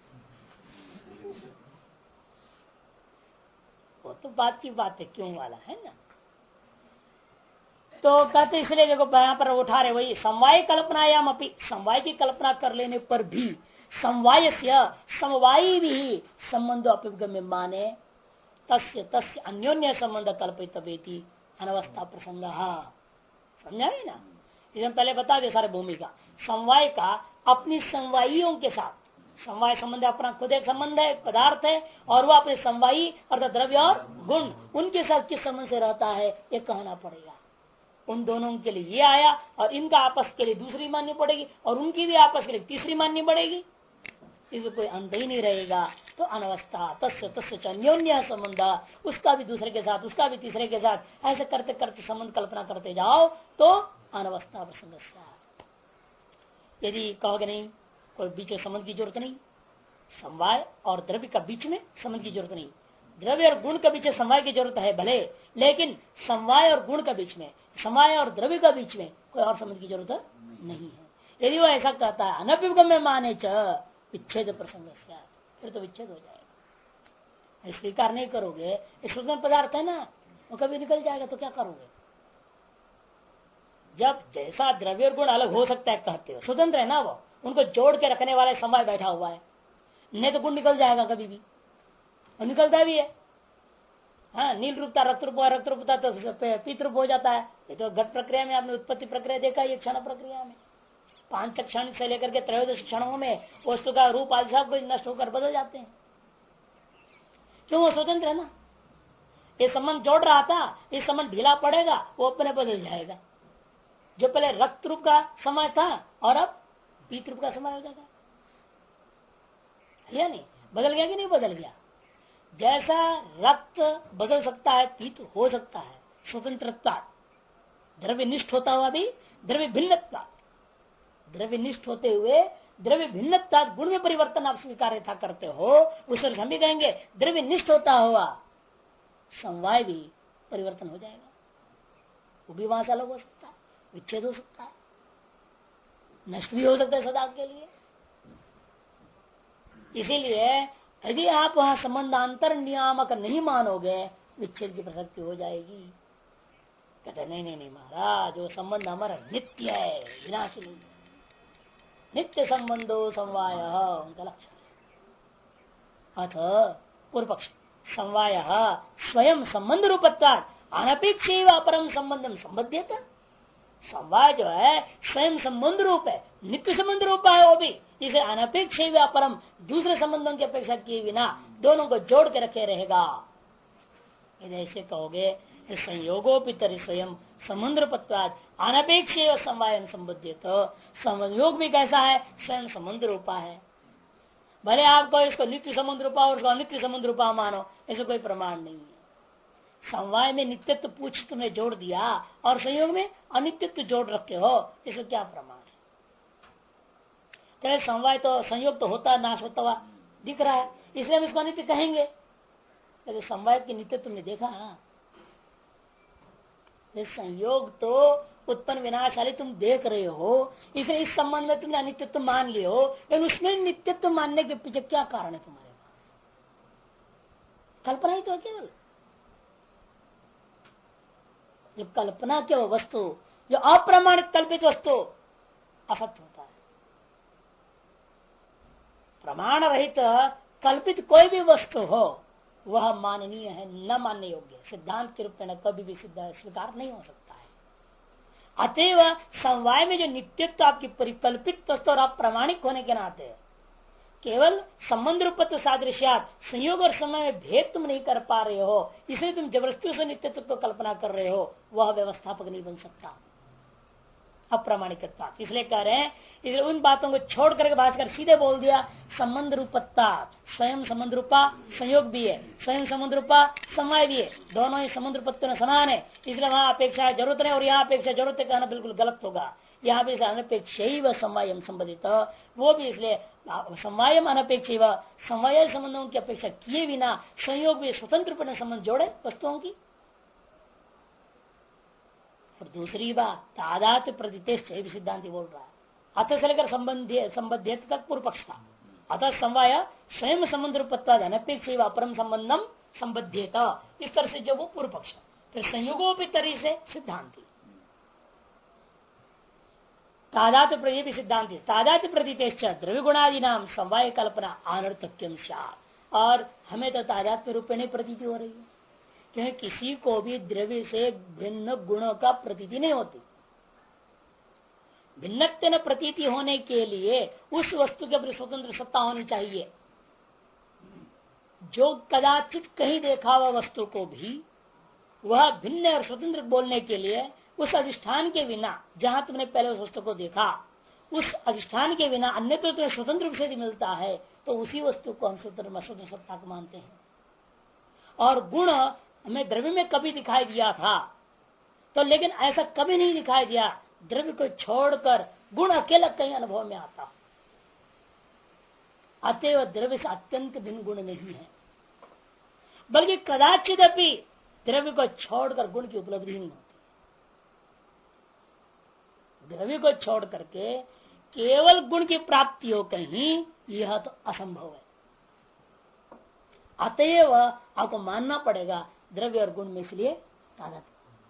वो तो बात की बात है, क्यों वाला है ना। तो कहते इसलिए देखो यहाँ पर उठा रहे वही समवाय कल्पनायाम अपनी, समवाय की कल्पना कर लेने पर भी समवाय समवायी भी संबंध अपिगम्य माने तस्य तस्य अन्योन्य संबंध कल्पित अनवस्था प्रसंग। समझा है ना? इसे पहले बता दे सारे भूमिका। समवाय का अपनी समवाइयों के साथ, समवाय संबंध अपना खुद एक संबंध है, पदार्थ है, और वह अपने समवायी अर्थात द्रव्य और गुण उनके साथ किस संबंध से रहता है ये कहना पड़ेगा। उन दोनों के लिए ये आया और इनका आपस के लिए दूसरी माननी पड़ेगी और उनकी भी आपस के लिए तीसरी माननी पड़ेगी, इसमें कोई अंत ही नहीं रहेगा। तो अनवस्था तस्य तस्य अन्योन्य संबंध, उसका भी दूसरे के साथ, उसका भी तीसरे के साथ, ऐसे करते करते संबंध कल्पना करते जाओ तो अनवस्था प्रसंग। यदि कहोगे नहीं कोई बीच में संबंध की जरूरत नहीं, समवाय और द्रव्य का बीच में संबंध की जरूरत नहीं, द्रव्य और गुण के बीच समवाय की जरूरत है भले, लेकिन समवाय और गुण के बीच में, समवाय और द्रव्य के बीच में कोई और संबंध की जरूरत नहीं है। यदि वो ऐसा कहता है अनभिगम्य माने च विच्छेद प्रसंग, फिर तो विच्छेद हो जाएगा। स्वीकार नहीं करोगे, स्वतंत्र पदार्थ है ना, वो कभी निकल जाएगा तो क्या करोगे? जब जैसा द्रव्य और गुण अलग हो सकता है कहते हो, स्वतंत्र है ना, वो उनको जोड़ के रखने वाला समय बैठा हुआ है, नहीं तो गुण निकल जाएगा कभी भी, और निकलता भी है। हाँ, नील रूपता रक्त रूप, रक्त रूपता तो पितृ रूप हो जाता है। ये तो घट प्रक्रिया में आपने उत्पत्ति प्रक्रिया देखा, ये क्षण प्रक्रिया में 5 क्षण से लेकर के 13 क्षणों में वस्तु का रूप आदि सब कुछ नष्ट होकर बदल जाते हैं। क्यों? वो स्वतंत्र है ना। ये संबंध जोड़ रहा था, ये संबंध ढीला पड़ेगा, वो अपने बदल जाएगा। जो पहले रक्त रूप का समय था और अब पीत रूप का समय हो जाएगा, या नहीं? बदल गया कि नहीं बदल गया? जैसा रक्त बदल सकता है, पीत हो सकता है, स्वतंत्रता द्रव्य निष्ठ होता हुआ भी द्रव्य भिन्नता, द्रव्य निष्ठ होते हुए द्रव्य भिन्नता गुण में परिवर्तन आप स्वीकार था करते हो, उस पर हम भी कहेंगे द्रव्य निष्ठ होता हुआ समवाय भी परिवर्तन हो जाएगा, वो भी वहां से अलग हो सकता है, विच्छेद हो सकता है, नष्ट भी हो सकता है सदा के लिए। इसीलिए यदि आप वहां संबंधांतर नियामक नहीं मानोगे, विच्छेद की प्रसक्ति हो जाएगी। कहते नहीं नहीं नहीं महाराज, वो संबंध हमारा नित्य है, विनाशी नहीं है। नित्य संबंधो समवाय उनका लक्षण है। अथ पूर्व पक्ष समवाय स्वयं संबंध रूपत्वात् अनपेक्ष अपरम संबंधम संबध्यत। समवाय जो है स्वयं संबंध रूप है, नित्य संबंध रूप है, वो भी इसे अनपेक्ष अपरम दूसरे संबंधों की अपेक्षा किए बिना दोनों को जोड़ के रखे रहेगा। यदि ऐसे कहोगे संयोगोपितर स्वयं संबंध रूपत्वात् अनपेक्ष समवाय संबद्ध, तो संयोग भी कैसा है, स्वयं संबंध रूपा है। भले आपको इसको नित्य संबंध रूपा और उसको अनित्य संबंध रूपा मानो, ऐसा कोई प्रमाण नहीं है। समवाय में नित्यत्व पूछ तुमने जोड़ दिया और संयोग में अनित्यत्व जोड़ रखे हो, इसका क्या प्रमाण है? चले समवाय तो संयोग तो होता नाश होता हुआ दिख रहा है, इसलिए हम इसको अनित्य कहेंगे। लेकिन समवाय की नित्यत्व तुमने देखा है? संयोग तो उत्पन्न विनाशाली तुम देख रहे हो, इसलिए इस संबंध में तुमने अनित्यत्व मान लिए हो, लेकिन उसमें नित्यत्व मानने के पीछे क्या कारण है तुम्हारे पास? कल्पना ही तो है केवल। जो कल्पना के वस्तु, जो अप्रमाणित कल्पित वस्तु असत्य होता है। प्रमाण रहित कल्पित कोई भी वस्तु हो वह माननीय है, न मानने योग्य, सिद्धांत के रूप में कभी भी सिद्ध स्वीकार नहीं हो सकता है। अतएव समवाय में जो नित्यत्व आपकी परिकल्पित वस्तु और अप्रामाणिक होने के नाते केवल संबंध रूपत्व सादृश्यात संयोग और समय में भेद तुम नहीं कर पा रहे हो, इसलिए तुम जबरदस्ती से नित्यत्व को कल्पना कर रहे हो, वह व्यवस्थापक नहीं बन सकता अप्रामाणिक बात। इसलिए कह रहे हैं, इसलिए उन बातों को छोड़ करके भाषकर सीधे बोल दिया संबंध रूपत्ता स्वयं संबंध रूपा संयोग भी है, स्वयं संबंध रूपा समय भी है, दोनों ही संबंध रूपत्व में समान है। इसलिए वहां अपेक्षा जरूरत नहीं और यहाँ अपेक्षा जरूरत है कहना बिल्कुल गलत होगा। यहाँ भी अनपेक्ष समवायम संबंधित, वो भी इसलिए समवायम अनपेक्ष समवाय संबंधों की अपेक्षा किए बिना संयोग भी स्वतंत्र संबंध जोड़े वस्तुओं की। और दूसरी बात तादात प्रतितेश सिद्धांत बोल रहा है, अतः से लेकर संबद्ध तक पूर्व पक्ष था। अतः समवाय स्वयं संबंध रूपत्वाद अनपेक्ष अपरम संबंधम संबद्धेत, इस तरह से जो वो पूर्व पक्ष, फिर संयोगों तरी से सिद्धांति तादात भी सिद्धांति तादात प्रतितेश द्रव्य गुणादि नाम समवाय कल्पना अनर्थक्यम स्यात्। और हमें तो तादात्म्य रूप में नहीं प्रतीति हो रही है, क्योंकि किसी को भी द्रव्य से भिन्न गुणों का प्रतीति नहीं होती। भिन्नत्व प्रतीति होने के लिए उस वस्तु के अपनी स्वतंत्र सत्ता होनी चाहिए। जो कदाचित कहीं देखा हुआ वस्तु को भी वह भिन्न और स्वतंत्र बोलने के लिए उस अधिष्ठान के बिना, जहां तुमने पहले उस वस्तु को देखा, उस अधिष्ठान के बिना अन्य तो तुम्हें स्वतंत्र रूप से मिलता है, तो उसी वस्तु को हम स्वतंत्र सत्ता को मानते हैं। और गुण हमें द्रव्य में कभी दिखाई दिया था, तो लेकिन ऐसा कभी नहीं दिखाई दिया द्रव्य को छोड़कर गुण अकेला कहीं अनुभव में आता। अतएव द्रव्य से अत्यंत भिन्न गुण नहीं है, बल्कि कदाचित भी द्रव्य को छोड़कर गुण की उपलब्धि नहीं होती। द्रव्य को छोड़ करके केवल गुण की प्राप्ति हो कहीं, यह तो असंभव है। अतएव आपको मानना पड़ेगा द्रव्य और गुण में इसलिए तादात्म्य,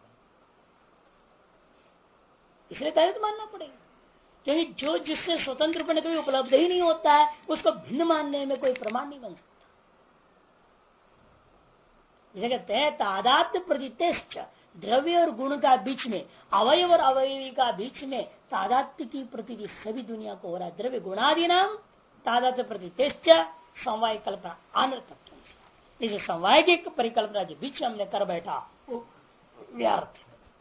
इसलिए तादात्म्य मानना पड़ेगा, क्योंकि जो जिससे स्वतंत्र रूप में कोई उपलब्ध ही नहीं होता है उसको भिन्न मानने में कोई प्रमाण नहीं बन सकता। जिसे कहते हैं तादात्म्य प्रतितेश्च, द्रव्य और गुण का बीच में, अवयव और अवयवी का बीच में तादात्म्य की प्रतीति सभी दुनिया को हो रहा है। द्रव्य गुणादि नाम तादात्म्य प्रतितेश्च समवाय कल्पना अनर्थक्यम। इस समवाय की परिकल्पना के बीच हमने कर बैठा वो व्यर्थ।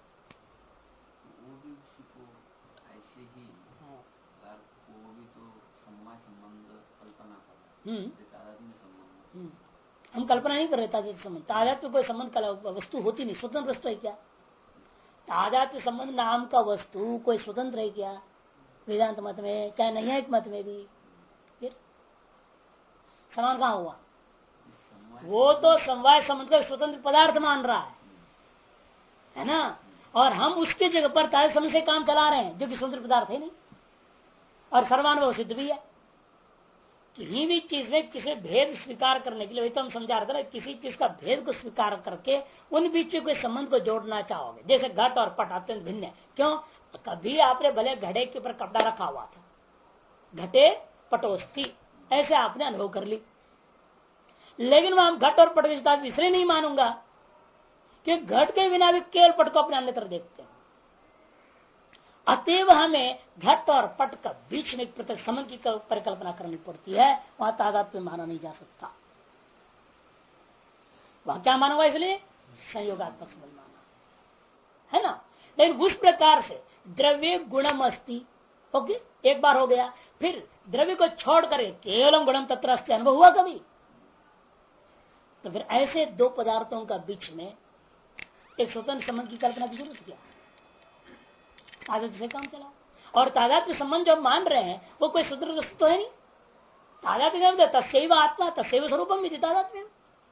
ऐसे ही वो भी तो समवाय संबंध कल्पना कर तादात्म्य संबंध। हम कल्पना नहीं कर रहे तादात्म्य संबंध। तादात्म्य कोई संबंध वस्तु होती नहीं, स्वतंत्र वस्तु है क्या? तादात्म्य संबंध नाम का वस्तु कोई स्वतंत्र है क्या? वेदांत मत में चाहे नैयायिक मत में भी फिर समान कहाँ हुआ? वो तो समवाय संबंध का स्वतंत्र पदार्थ मान रहा है ना, और हम उसके जगह पर तादात्म्य संबंध से काम चला रहे हैं जो कि स्वतंत्र पदार्थ है नहीं, और सर्वानुभव सिद्ध भी है। किसी भी चीज में किसी भेद स्वीकार करने के लिए, तो हम समझा रहे थे ना, किसी चीज का भेद को स्वीकार करके उन बीच में कोई संबंध को जोड़ना चाहोगे। जैसे घट और पट अत्यंत भिन्न है, क्यों? कभी आपने भले घड़े के ऊपर कपड़ा रखा हुआ था, घटे पटोस्ती, ऐसे आपने अनुभव कर ली, लेकिन मैं हम घट और पट के इसलिए नहीं मानूंगा कि घट के बिना भी केवल पट को अपने अन्यत्र देखते हैं। अतएव हमें घट और पट का बीच में पृथक संबंध की परिकल्पना करनी पड़ती है, वहां तादात्म्य माना नहीं जा सकता। वहां क्या मानूंगा? इसलिए संयोगात्मक संबंध माना है ना। लेकिन उस प्रकार से द्रव्य गुणम अस्ति, ओके, एक बार हो गया, फिर द्रव्य को छोड़ कर केवलम गुणम तत्र अस्ति अनुभव हुआ कभी? तो फिर ऐसे दो पदार्थों का बीच में एक स्वतंत्र संबंध की कल्पना की जरूरत क्या? तादात्म्य से काम चला। और तादात्म्य संबंध जो मान रहे हैं वो कोई स्वतंत्र वस्तु तो है नहीं। तादात्म्य तस्यैव आत्मा तस्यैव स्वरूपम इति तादात्म्य,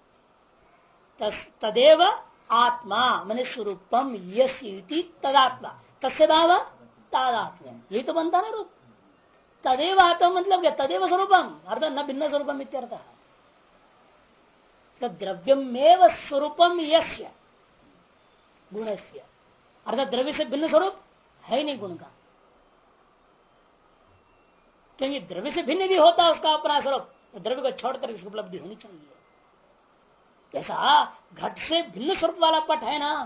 तदेव आत्मा माने स्वरूपम यस्येति तदात्मा तस्य भाव तादात्म्य, यही तो बनता ना रूप। तदेव आत्मा मतलब क्या? तदेव स्वरूपम अर्थात न भिन्न स्वरूपम इत्यर्थ। द्रव्यमेव स्वरूपम यस्य गुणस्य, अर्थात द्रव्य से भिन्न स्वरूप है ही नहीं गुण का, क्योंकि द्रव्य से भिन्न भी होता है उसका अपना स्वरूप, तो द्रव्य को छोड़कर इसकी उपलब्धि होनी चाहिए। ऐसा घट से भिन्न स्वरूप वाला पट है ना,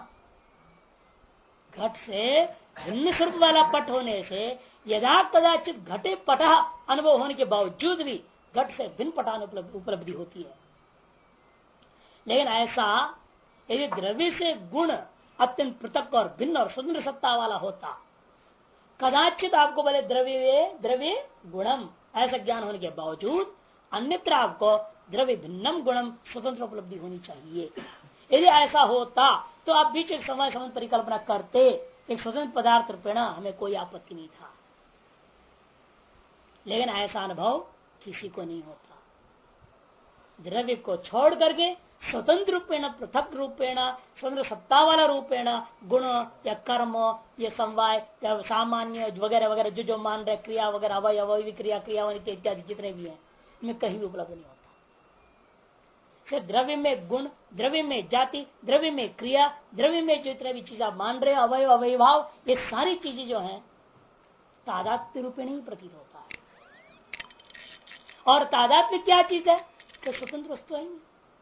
घट से भिन्न स्वरूप वाला पट होने से यदा कदाचित घटे पट अनुभव होने के बावजूद भी घट से भिन्न पटान उपलब्धि होती है। लेकिन ऐसा यदि द्रव्य से गुण अत्यंत पृथक और भिन्न और स्वतंत्र सत्ता वाला होता, कदाचित आपको बोले द्रव्य गुणम ऐसा ज्ञान होने के बावजूद अन्यत्र आपको द्रव्य भिन्नम गुणम स्वतंत्र उपलब्धि होनी चाहिए। यदि ऐसा होता तो आप बीच एक समय संबंध परिकल्पना करते, एक स्वतंत्र पदार्थ रूपेण हमें कोई आपत्ति नहीं था। लेकिन ऐसा अनुभव किसी को नहीं होता। द्रव्य को छोड़ करके स्वतंत्र रूपेण पृथक रूपेण स्वतंत्र सत्ता वाला रूपेण गुण या कर्म या समवाय या सामान्य वगैरह वगैरह जो मान रहे क्रिया वगैरह अवय अवय क्रिया क्रियावन इत्यादि जितने भी है इनमें कहीं भी उपलब्ध नहीं होता। द्रव्य में गुण, द्रव्य में जाति, द्रव्य में क्रिया, द्रव्य में जितने भी चीज आप मान रहे अवय अवय भाव, ये सारी चीजें जो है तादात्म्य रूपेण ही प्रतीत होता है। और तादात्म्य क्या चीज है? तो स्वतंत्र वस्तु है।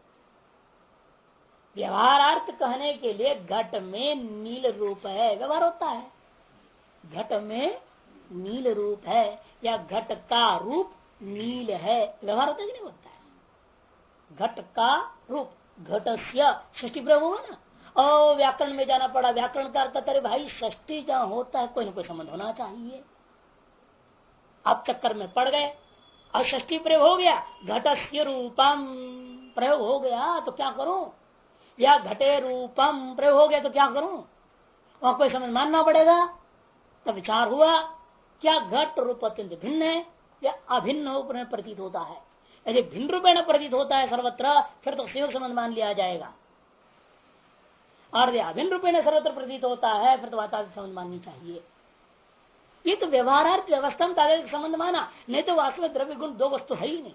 व्यवहारार्थ कहने के लिए घट में नील रूप है, व्यवहार होता है। घट में नील रूप है या घट का रूप नील है, व्यवहार होता है कि नहीं होता है? घट का रूप घटस्य षष्ठी प्रभु है ना, और व्याकरण में जाना पड़ा, व्याकरण का अर्थ अरे भाई षष्ठी जहां होता है कोई ना कोई संबंध होना चाहिए। आप चक्कर में पड़ गए और षष्ठी प्रयोग हो गया, घटस्य रूपम प्रयोग हो गया तो क्या करूं, या घटे रूपम प्रयोग हो गया तो क्या करूं, वहां कोई समझ मानना पड़ेगा। तब विचार हुआ क्या घट रूप अत्यंत भिन्न है या अभिन्न रूप में प्रतीत होता है। यदि भिन्न रूपेण प्रतीत होता है सर्वत्र, फिर तो संयोग संबंध मान लिया जाएगा, और यदि अभिन्न रूपेण सर्वत्र प्रतीत होता है फिर तो वातावरण संबंध माननी चाहिए। ये तो व्यवहारार्थ व्यवस्था में तादात्म्य संबंध माना, नहीं तो वास्तव में द्रव्य गुण दो वस्तु है ही नहीं।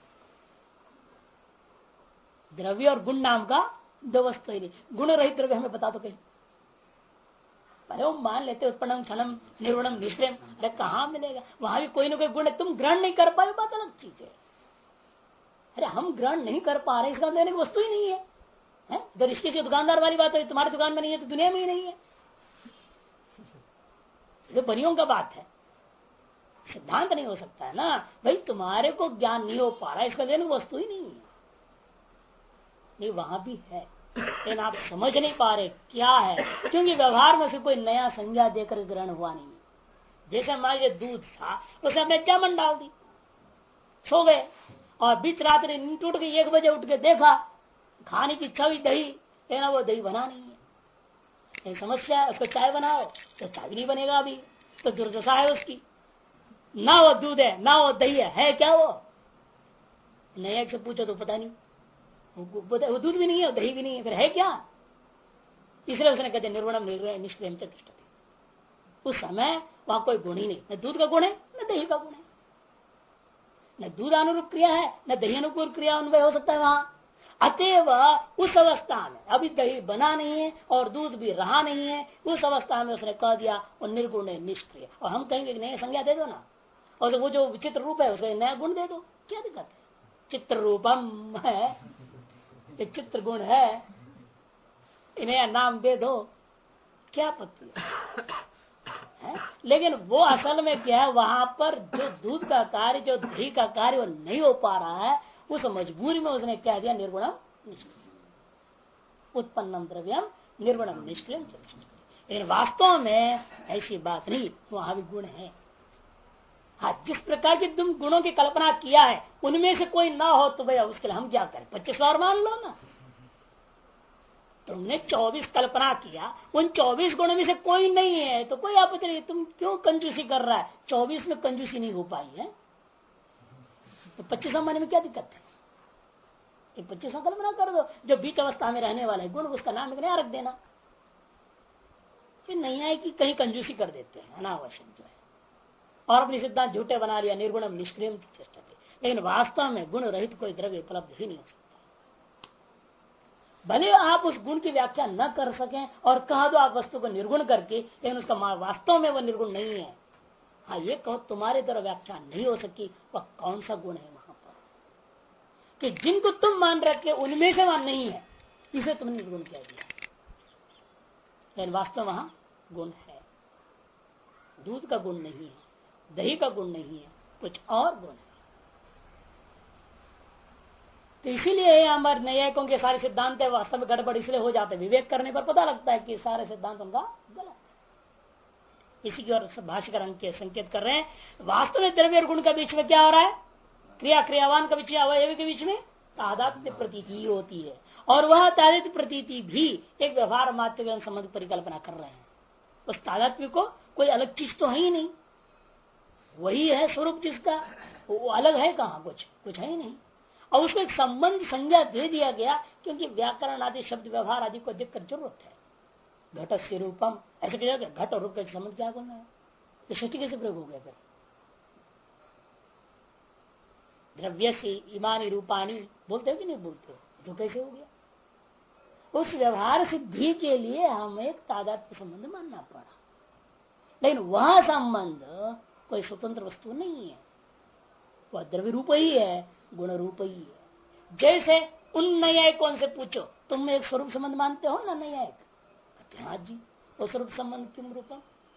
द्रव्य और गुण नाम का दो वस्तु ही नहीं। गुण रहित द्रव्य हमें बता दो कहीं। पहले वो मान लेते उत्पन्नम क्षणम निर्गुणम निष्क्रियम, अरे कहाँ मिलेगा? वहां भी कोई ना कोई गुण तुम ग्रहण नहीं कर पाए, बात अलग चीज है। अरे हम ग्रहण नहीं कर पा रहे इसका लेने की वस्तु ही नहीं है। अगर इसके से दुकानदार वाली बात है, तुम्हारी दुकान में नहीं है तो दुनिया में ही नहीं है। ये परियों का बात है, सिद्धांत नहीं हो सकता है ना भाई। तुम्हारे को ज्ञान नहीं हो पा रहा, इसका लेने की वस्तु ही नहीं है। नहीं, वहां भी है लेकिन आप समझ नहीं पा रहे क्या है, क्योंकि व्यवहार में से कोई नया संज्ञा देकर ग्रहण हुआ नहीं। जैसे मान लीजिए दूध था, उसे हमने जामन डाल दी, सो गए, और बीच रात्रि नींद टूट गई, 1 बजे उठ के देखा खाने की इच्छा हुई दही, लेना वो दही बना नहीं है। ये समस्या है। उसको चाय बनाओ तो चाय भी नहीं बनेगा, अभी तो दुर्दशा है उसकी। ना वो दूध है ना वो दही है क्या वो? नया से पूछो तो पता नहीं, वो दूध भी नहीं है दही भी नहीं है, फिर है क्या? इसलिए उसने कहते निर्गुणम निष्क्रियम चतुष्टति। उस समय वहां कोई गुण ही नहीं, न दूध का गुण है न दही का गुण है, न दूध अनुरूप क्रिया है न दही अनुकूल क्रिया अन्वय हो सकता है वहां। अतएव उस अवस्था में अभी दही बना नहीं है और दूध भी रहा नहीं है, उस अवस्था में उसने कह दिया वो निर्गुण है निष्क्रिय। और हम कहेंगे नया संज्ञा दे दो ना, और वो जो विचित्र रूप है उसका नया गुण दे दो, क्या दिक्कत है? चित्र रूपम है, एक चित्र गुण है, इन्हें नाम दे दो, क्या आपत्ति है? लेकिन वो असल में क्या है, वहां पर जो दूध का कार्य जो दही का कार्य वो नहीं हो पा रहा है, उस मजबूरी में उसने कह दिया निर्गुणम निष्क्रियम, उत्पन्नम द्रव्यम निर्गुणम निष्क्रियम। लेकिन वास्तव में ऐसी बात नहीं, वहां भी गुण है। हाँ, जिस प्रकार की तुम गुणों की कल्पना किया है उनमें से कोई ना हो तो भैया उसके लिए हम क्या करें? 25 और मान लो ना। तुमने 24 कल्पना किया, उन 24 गुणों में से कोई नहीं है तो कोई आपत्ति नहीं। तुम क्यों कंजूसी कर रहा है? 24 में कंजूसी नहीं हो पाई है तो 25 मानने में क्या दिक्कत है? 25 कल्पना कर दो, जो बीच अवस्था में रहने वाला है गुण, उसका नाम नया रख देना। फिर नहीं आए कि कहीं कंजूसी कर देते हैं अनावश्यक जो है, और अपनी सिद्धांत झूठे बना लिया निर्गुणम निष्क्रियम की चेष्टा की। लेकिन वास्तव में गुण रहित कोई द्रव्य उपलब्ध ही नहीं हो सकता। भले आप उस गुण की व्याख्या न कर सकें और कह दो आप वस्तु को निर्गुण करके, लेकिन उसका वास्तव में वह निर्गुण नहीं है। हाँ, ये कहो तुम्हारे तरह व्याख्या नहीं हो सकी, वह कौन सा गुण है वहां पर कि जिनको तुम मान रखे उनमें से वहां नहीं है, इसे तुमने निर्गुण कह दिया। लेकिन वास्तव वहां गुण है, दूध का गुण नहीं है, दही का गुण नहीं है, कुछ और गुण है। तो इसीलिए हमारे न्यायिकों के सारे सिद्धांत है वास्तव में गड़बड़ इसलिए हो जाते, विवेक करने पर पता लगता है कि सारे सिद्धांत उनका गलत है। इसी की ओर भाष्यकर अंक के संकेत कर रहे हैं। वास्तव में द्रव्य और गुण के बीच में क्या हो रहा है? क्रिया क्रियावान के बीच, अवयव के बीच में तादात्म्य प्रतीति होती है, और वह तादात्म्य प्रतीति भी एक व्यवहार मात्र संबंध परिकल्पना कर रहे हैं। उस तादात्म्य को कोई अलग चीज तो है ही नहीं, वही है स्वरूप जिसका, वो अलग है कहाँ? कुछ है ही नहीं। और उसको एक संबंध संज्ञा दे दिया गया, क्योंकि व्याकरण आदि शब्द व्यवहार आदि को देखकर जरूरत है। घट से रूपम ऐसे क्या, घट और रूप का संबंध क्या बोलना है? तो सृष्टि कैसे प्रयोग हो गया? फिर द्रव्य से इमानी रूपाणी बोलते हो कि नहीं बोलते हो? तो कैसे हो गया? उस व्यवहार सिद्धि के लिए हमें एक तादात्म्य संबंध मानना पड़ा, लेकिन वह संबंध कोई स्वतंत्र वस्तु नहीं है, वह द्रव्य रूप ही है, गुण रूप ही है। जैसे उन न्यायिकों से पूछो, तुम एक स्वरूप संबंध मानते हो ना न्यायिक? कहते हाँ जी, वो स्वरूप संबंध किम रूपम,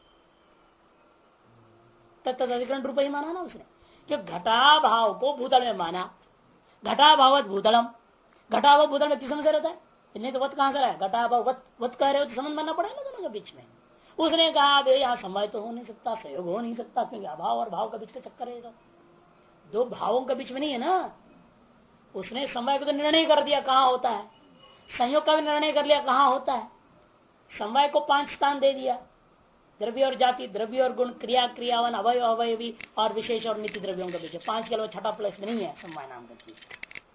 तत्अधिकरण रूप ही माना ना उसने। जो घटा भाव को भूतल में माना, घटा भावत भूतलम, घटा भाव भूतल में किस समझ रहता है? नहीं तो वत कहां से है? घटा भाव वत कह रहे हो तो संबंध मानना पड़ेगा दोनों के बीच में। उसने कहा भाई यहाँ समय तो हो नहीं सकता, सहयोग हो नहीं सकता, क्योंकि अभाव और भाव के बीच का चक्कर है, दो भावों के बीच में नहीं है ना। उसने समय को तो निर्णय कर दिया कहाँ होता है, संयोग का भी निर्णय कर लिया कहाँ होता है। समय को 5 स्थान दे दिया, द्रव्य और जाति, द्रव्य और गुण, क्रिया क्रियावन, अवय अवयवी और विशेष और नित्य द्रव्यों के बीच 5 के अलावा छठा प्लेस में नहीं है समय नाम का चीज।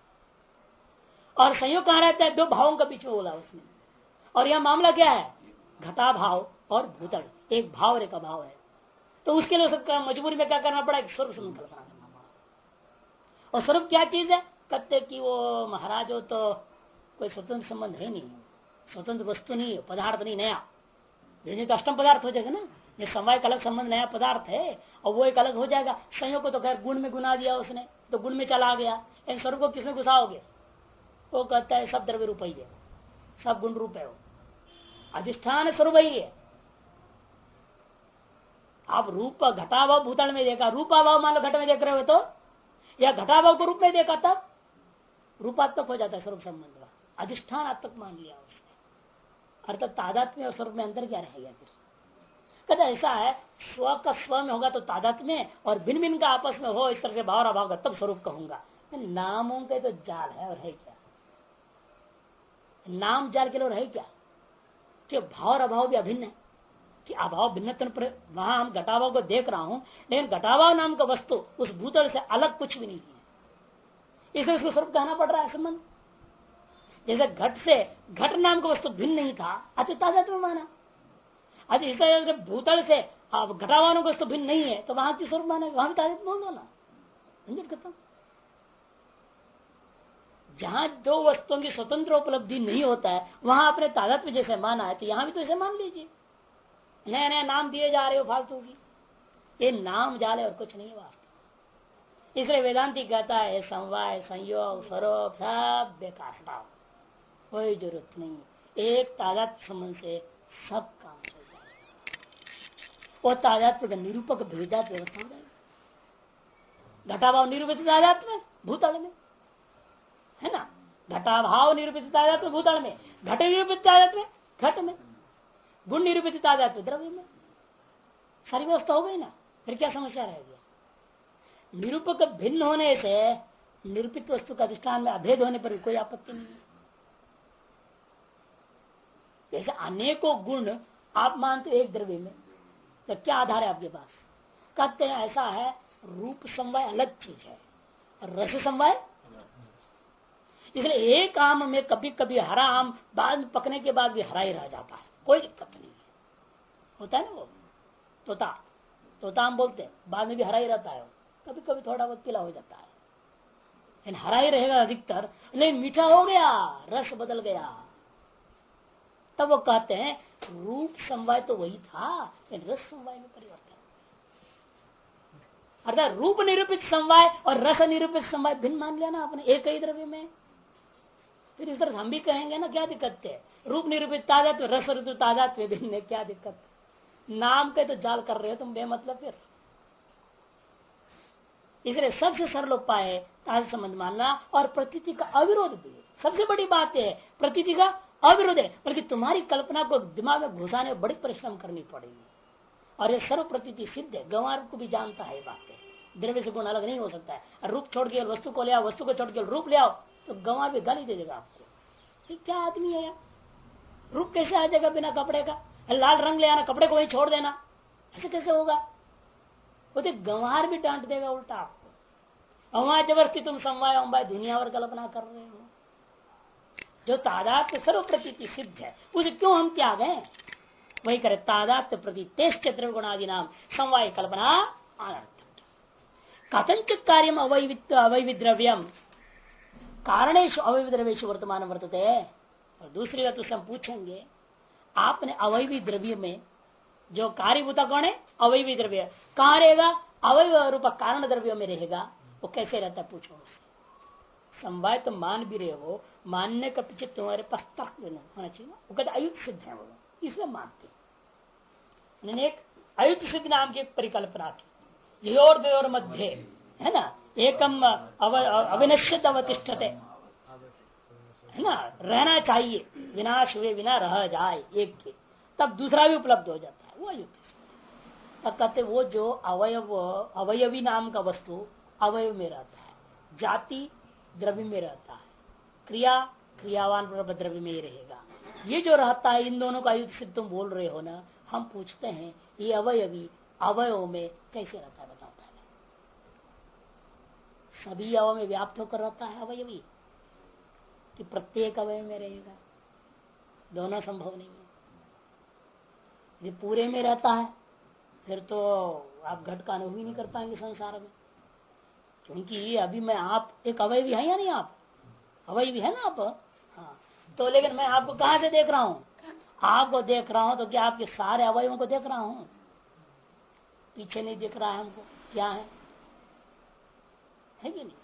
और संयोग कहाँ रहता है? 2 भावों के बीच में बोला उसने। और यह मामला क्या है? घटा भाव और भूतल, एक भाव और एक अभाव है। तो उसके लिए सबका मजबूरी में क्या करना पड़ा? एक स्वरूप संबंध कल्पना करना पड़ा। और स्वरूप क्या चीज है? कहते कि वो महाराज हो तो कोई स्वतंत्र संबंध है नहीं, स्वतंत्र वस्तु नहीं है, पदार्थ नहीं नया। जैसे तो अष्टम पदार्थ हो जाएगा ना, ये समय का अलग संबंध नया पदार्थ है और वो एक अलग हो जाएगा। संयोग को तो खैर गुण में गुना दिया उसने, तो गुण में चला गया। इन स्वरूप को किसमें घुसाओगे? वो कहता है सब द्रव्य रूप ही है, सब गुण रूप है, वो अधिष्ठान स्वरूप ही है। आप रूप घटाभाव भूतल में देखा, रूपाभाव मान लो घट में देख रहे हो तो, या घटाभाव को रूप में देखा तब रूपात्मक हो जाता है स्वरूप संबंध, अधिष्ठानात्मक मान लिया उसने। अर्थात तादात्म्य और स्वरूप में अंतर क्या रहेगा? फिर कहते ऐसा है, स्व का स्व में होगा तो तादात्म्य, और भिन्न भिन्न का आपस में हो इस तरह से भाव और अभाव का तब स्वरूप कहूंगा। नामों के तो जाल है और है क्या? नाम जाल के लिए है क्या? कि भाव और अभाव भी अभिन्न है, कि अभाव भिन्न वहां हम घटाभाव को देख रहा हूं, लेकिन घटाभाव नाम का वस्तु उस भूतल से अलग कुछ भी नहीं है, इसलिए उसको स्वरूप कहना पड़ रहा है संबंध। जैसे घट से घट नाम का वस्तु भिन्न नहीं था, अति तादात्म्य माना। अति इसलिए भूतल से अब घटावानों का वस्तु भिन्न नहीं है, तो वहां की स्वरूप माना, वहां भी तादात्म्य बोल दो ना, झंझट खत्म। जहां दो वस्तुओं की स्वतंत्र उपलब्धि नहीं होता है, वहां आपने तादात्म्य जैसे माना है, तो यहां भी तो इसे मान लीजिए। नया नया नाम दिए जा रहे हो फालतू की, ये नाम जाल है और कुछ नहीं वास्तव। इसलिए वेदांति कहता है समवाय संयोग स्वरूप सब बेकार, हटाओ, कोई जरूरत नहीं। एक तादात्म्य संबंध से सब काम चल जाएगा। वो तादात्म्य का निरूपक भेदात व्यवस्था हो जाएगी। घटाभाव निरूपित तादात्म्य भूतल में है ना, घटाभाव निरूपित तादात्म्य भूतल में, घट निरूपित तादात्म्य घट में, गुण निरूपित तादात्म्य द्रव्य में, सारी व्यवस्था हो गई ना, फिर क्या समस्या रह गया? निरूपक भिन्न होने से निरूपित वस्तु का अधिष्ठान में अभेद होने पर भी कोई आपत्ति नहीं है। जैसे अनेकों गुण आप मानते एक द्रव्य में, तो क्या आधार है आपके पास? कहते हैं ऐसा है, रूप समवाय अलग चीज है और रस समवाय। इसलिए एक आम में कभी कभी हरा आम बाद में पकने के बाद भी हरा ही रह जाता है, कोई दिक्कत नहीं है, होता है ना। वो तोता आम बोलते हैं, बाद में भी हरा ही रहता है, कभी कभी थोड़ा बहुत पीला हो जाता है, लेकिन हरा ही रहेगा अधिकतर। लेकिन मीठा हो गया, रस बदल गया, तब वो कहते हैं रूप समवाय तो वही था, लेकिन रस समवाय में परिवर्तन। अर्थात रूप निरूपित समवाय और रस निरूपित समवाय भिन्न मान लिया ना आपने एक ही द्रव्य में। फिर इस तरह हम भी कहेंगे ना, क्या दिक्कत है? रूप निरूपित तादात्म्य रस ऋतु तादात्म्य भिन्न है, क्या दिक्कत है? नाम के तो जाल कर रहे हो तुम बेमतलब। फिर इसलिए सबसे सरल उपाय है तादात्म्य संबंध मानना, और प्रतीति का अविरोध भी सबसे बड़ी बात है। प्रतीति का अविरोध है, बल्कि तुम्हारी कल्पना को दिमाग में घुसाने में बड़ी परिश्रम करनी पड़ेगी, और ये सर्व प्रतीति सिद्ध है। गंवार को भी जानता है बातें, द्रव्य से गुण अलग नहीं हो सकता है। रूप छोड़ के वस्तु को ले आओ, वस्तु को छोड़ के रूप ले आओ, तो गंवार भी गाली दे देगा आपको। क्या आदमी है यार, रूप कैसे आ जाएगा बिना कपड़े का? लाल रंग ले आना, कपड़े को वही छोड़ देना, ऐसे कैसे होगा? वो तो गंवार भी डांट देगा उल्टा आपको। अवहां जबरदस्ती तुम समवाय अम्बाय दुनिया भर कल्पना कर रहे हो। जो तादात्म्य सर्व प्रतीति सिद्ध है, उसे क्यों हम त्याग हैं? वही करे तादात्म्य प्रति तेज द्रव्य गुणादि नाम समवाय कल्पना अनर्थ। कथंचित कार्यम अवयवी द्रव्यम कारणेश अवयवी द्रव्येश वर्तमान वर्तते। और दूसरी बात उससे हम पूछेंगे, आपने अवयवी द्रव्य में जो कार्यभूता कौन है? अवयवी द्रव्य कहाँ रहेगा? अवयव रूप कारण द्रव्यों में रहेगा। वो कैसे रहता है पूछो उससे। समवाय तो मान भी रहे हो, मानने का पीछे तुम्हारे पास तर्क होना चाहिए। वो कहते अयुक्त सिद्ध है, वो इसलिए मानते। उन्होंने एक अयुक्त सिद्ध नाम की परिकल्पना की, योर द्वयोर मध्य है ना, एकम अविनश्यत अवतिष्ठते है ना, रहना चाहिए, विनाश हुए बिना रह जाए एक के, तब दूसरा भी उपलब्ध हो जाता है, वो अयुक्त। तब कहते वो जो अवयवी नाम का वस्तु अवयव में रहता है, जाति द्रव्य में रहता है, क्रिया क्रियावान द्रव्य में ही रहेगा। ये जो रहता है, इन दोनों का युद्ध सिद्ध तुम बोल रहे हो ना, हम पूछते हैं ये अवयवी अवयव में कैसे रहता है बताओ पहले। सभी अवयव में व्याप्त होकर रहता है अवयवी, कि प्रत्येक अवयव में रहेगा? दोनों संभव नहीं है। यदि पूरे में रहता है फिर तो आप घट का अनुभव ही नहीं कर पाएंगे संसार में, क्योंकि अभी मैं आप एक अवयवी है या नहीं? आप अवयवी है ना आप? हाँ, तो लेकिन मैं आपको कहां से देख रहा हूं? आपको देख रहा हूं तो क्या आपके सारे अवयवों को देख रहा हूं? पीछे नहीं दिख रहा है हमको, क्या है कि नहीं?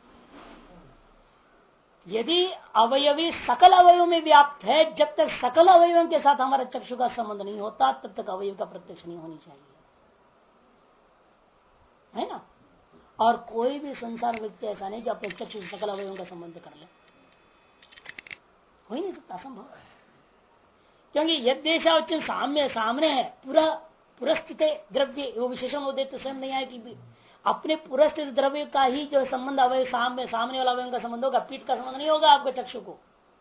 यदि अवयवी सकल अवयवों में व्याप्त है, जब तक सकल अवयवों के साथ हमारा चक्षु का संबंध नहीं होता, तब तक अवयव का प्रत्यक्ष नहीं होनी चाहिए, है ना। और कोई भी संसार व्यक्ति ऐसा नहीं जो अपने चक्षु से सकल अवयवों का संबंध कर ले, हो ही नहीं सकता, संभव। क्योंकि यद्देशावचन सामने है, पूरा पुरस्थित द्रव्य, वो विशेषण वो देते स्वयं नहीं आए कि अपने पुरस्थित द्रव्य का ही जो संबंध अवय सामने वाला अवयव का संबंध होगा, पीठ का संबंध नहीं होगा आपके चक्षु को।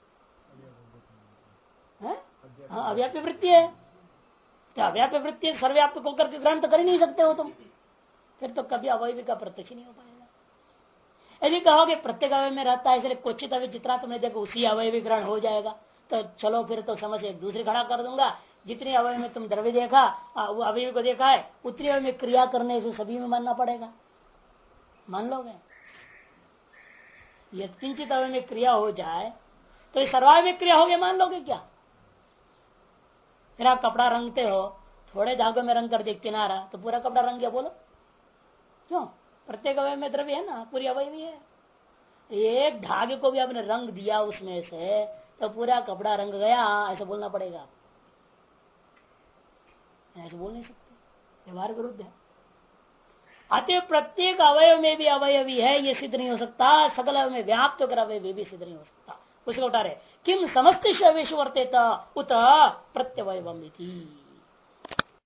हाँ, अव्याप्य वृत्ति है। क्या अव्याप्य वृत्ति है? सर्वव्यापक होकर के ग्रहण तो कर ही नहीं सकते हो तुम, फिर तो कभी अवयवी का प्रत्यक्ष नहीं हो पाएगा। यदि कहोगे प्रत्येक अवयव में रहता है इसलिए क्वचित अवयव जितना तुमने देखो उसी अवयवी ग्रहण हो जाएगा, तो चलो फिर तो समझ एक दूसरे खड़ा कर दूंगा। जितने अवयव में तुम द्रव्य देखा, वो अवयव को देखा है, उतनी अवयव में क्रिया करने से सभी में मानना पड़ेगा। मान लोगे? यत्किंचित अवयव में क्रिया हो जाए तो ये सर्वाय में क्रिया हो गया मान लोगे क्या? फिर आप कपड़ा रंगते हो, थोड़े धागों में रंग कर दे किनारा तो पूरा कपड़ा रंग गया, बोलो क्यों? प्रत्येक अवयव में द्रव्य है ना, पूरी अवयवी है। एक धागे को भी आपने रंग दिया उसमें से तो पूरा कपड़ा रंग गया, ऐसा बोलना पड़ेगा। ऐसे बोल नहीं सकते, व्यवहार विरुद्ध है। अतः प्रत्येक अवयव में भी अवयवी है ये सिद्ध नहीं हो सकता, सकल अवयव में व्याप्त होकर अवयवी भी सिद्ध नहीं हो सकता। उसको उठा रहे किम समस्त शवेश वर्तेत उत प्रत्यवयवम इति।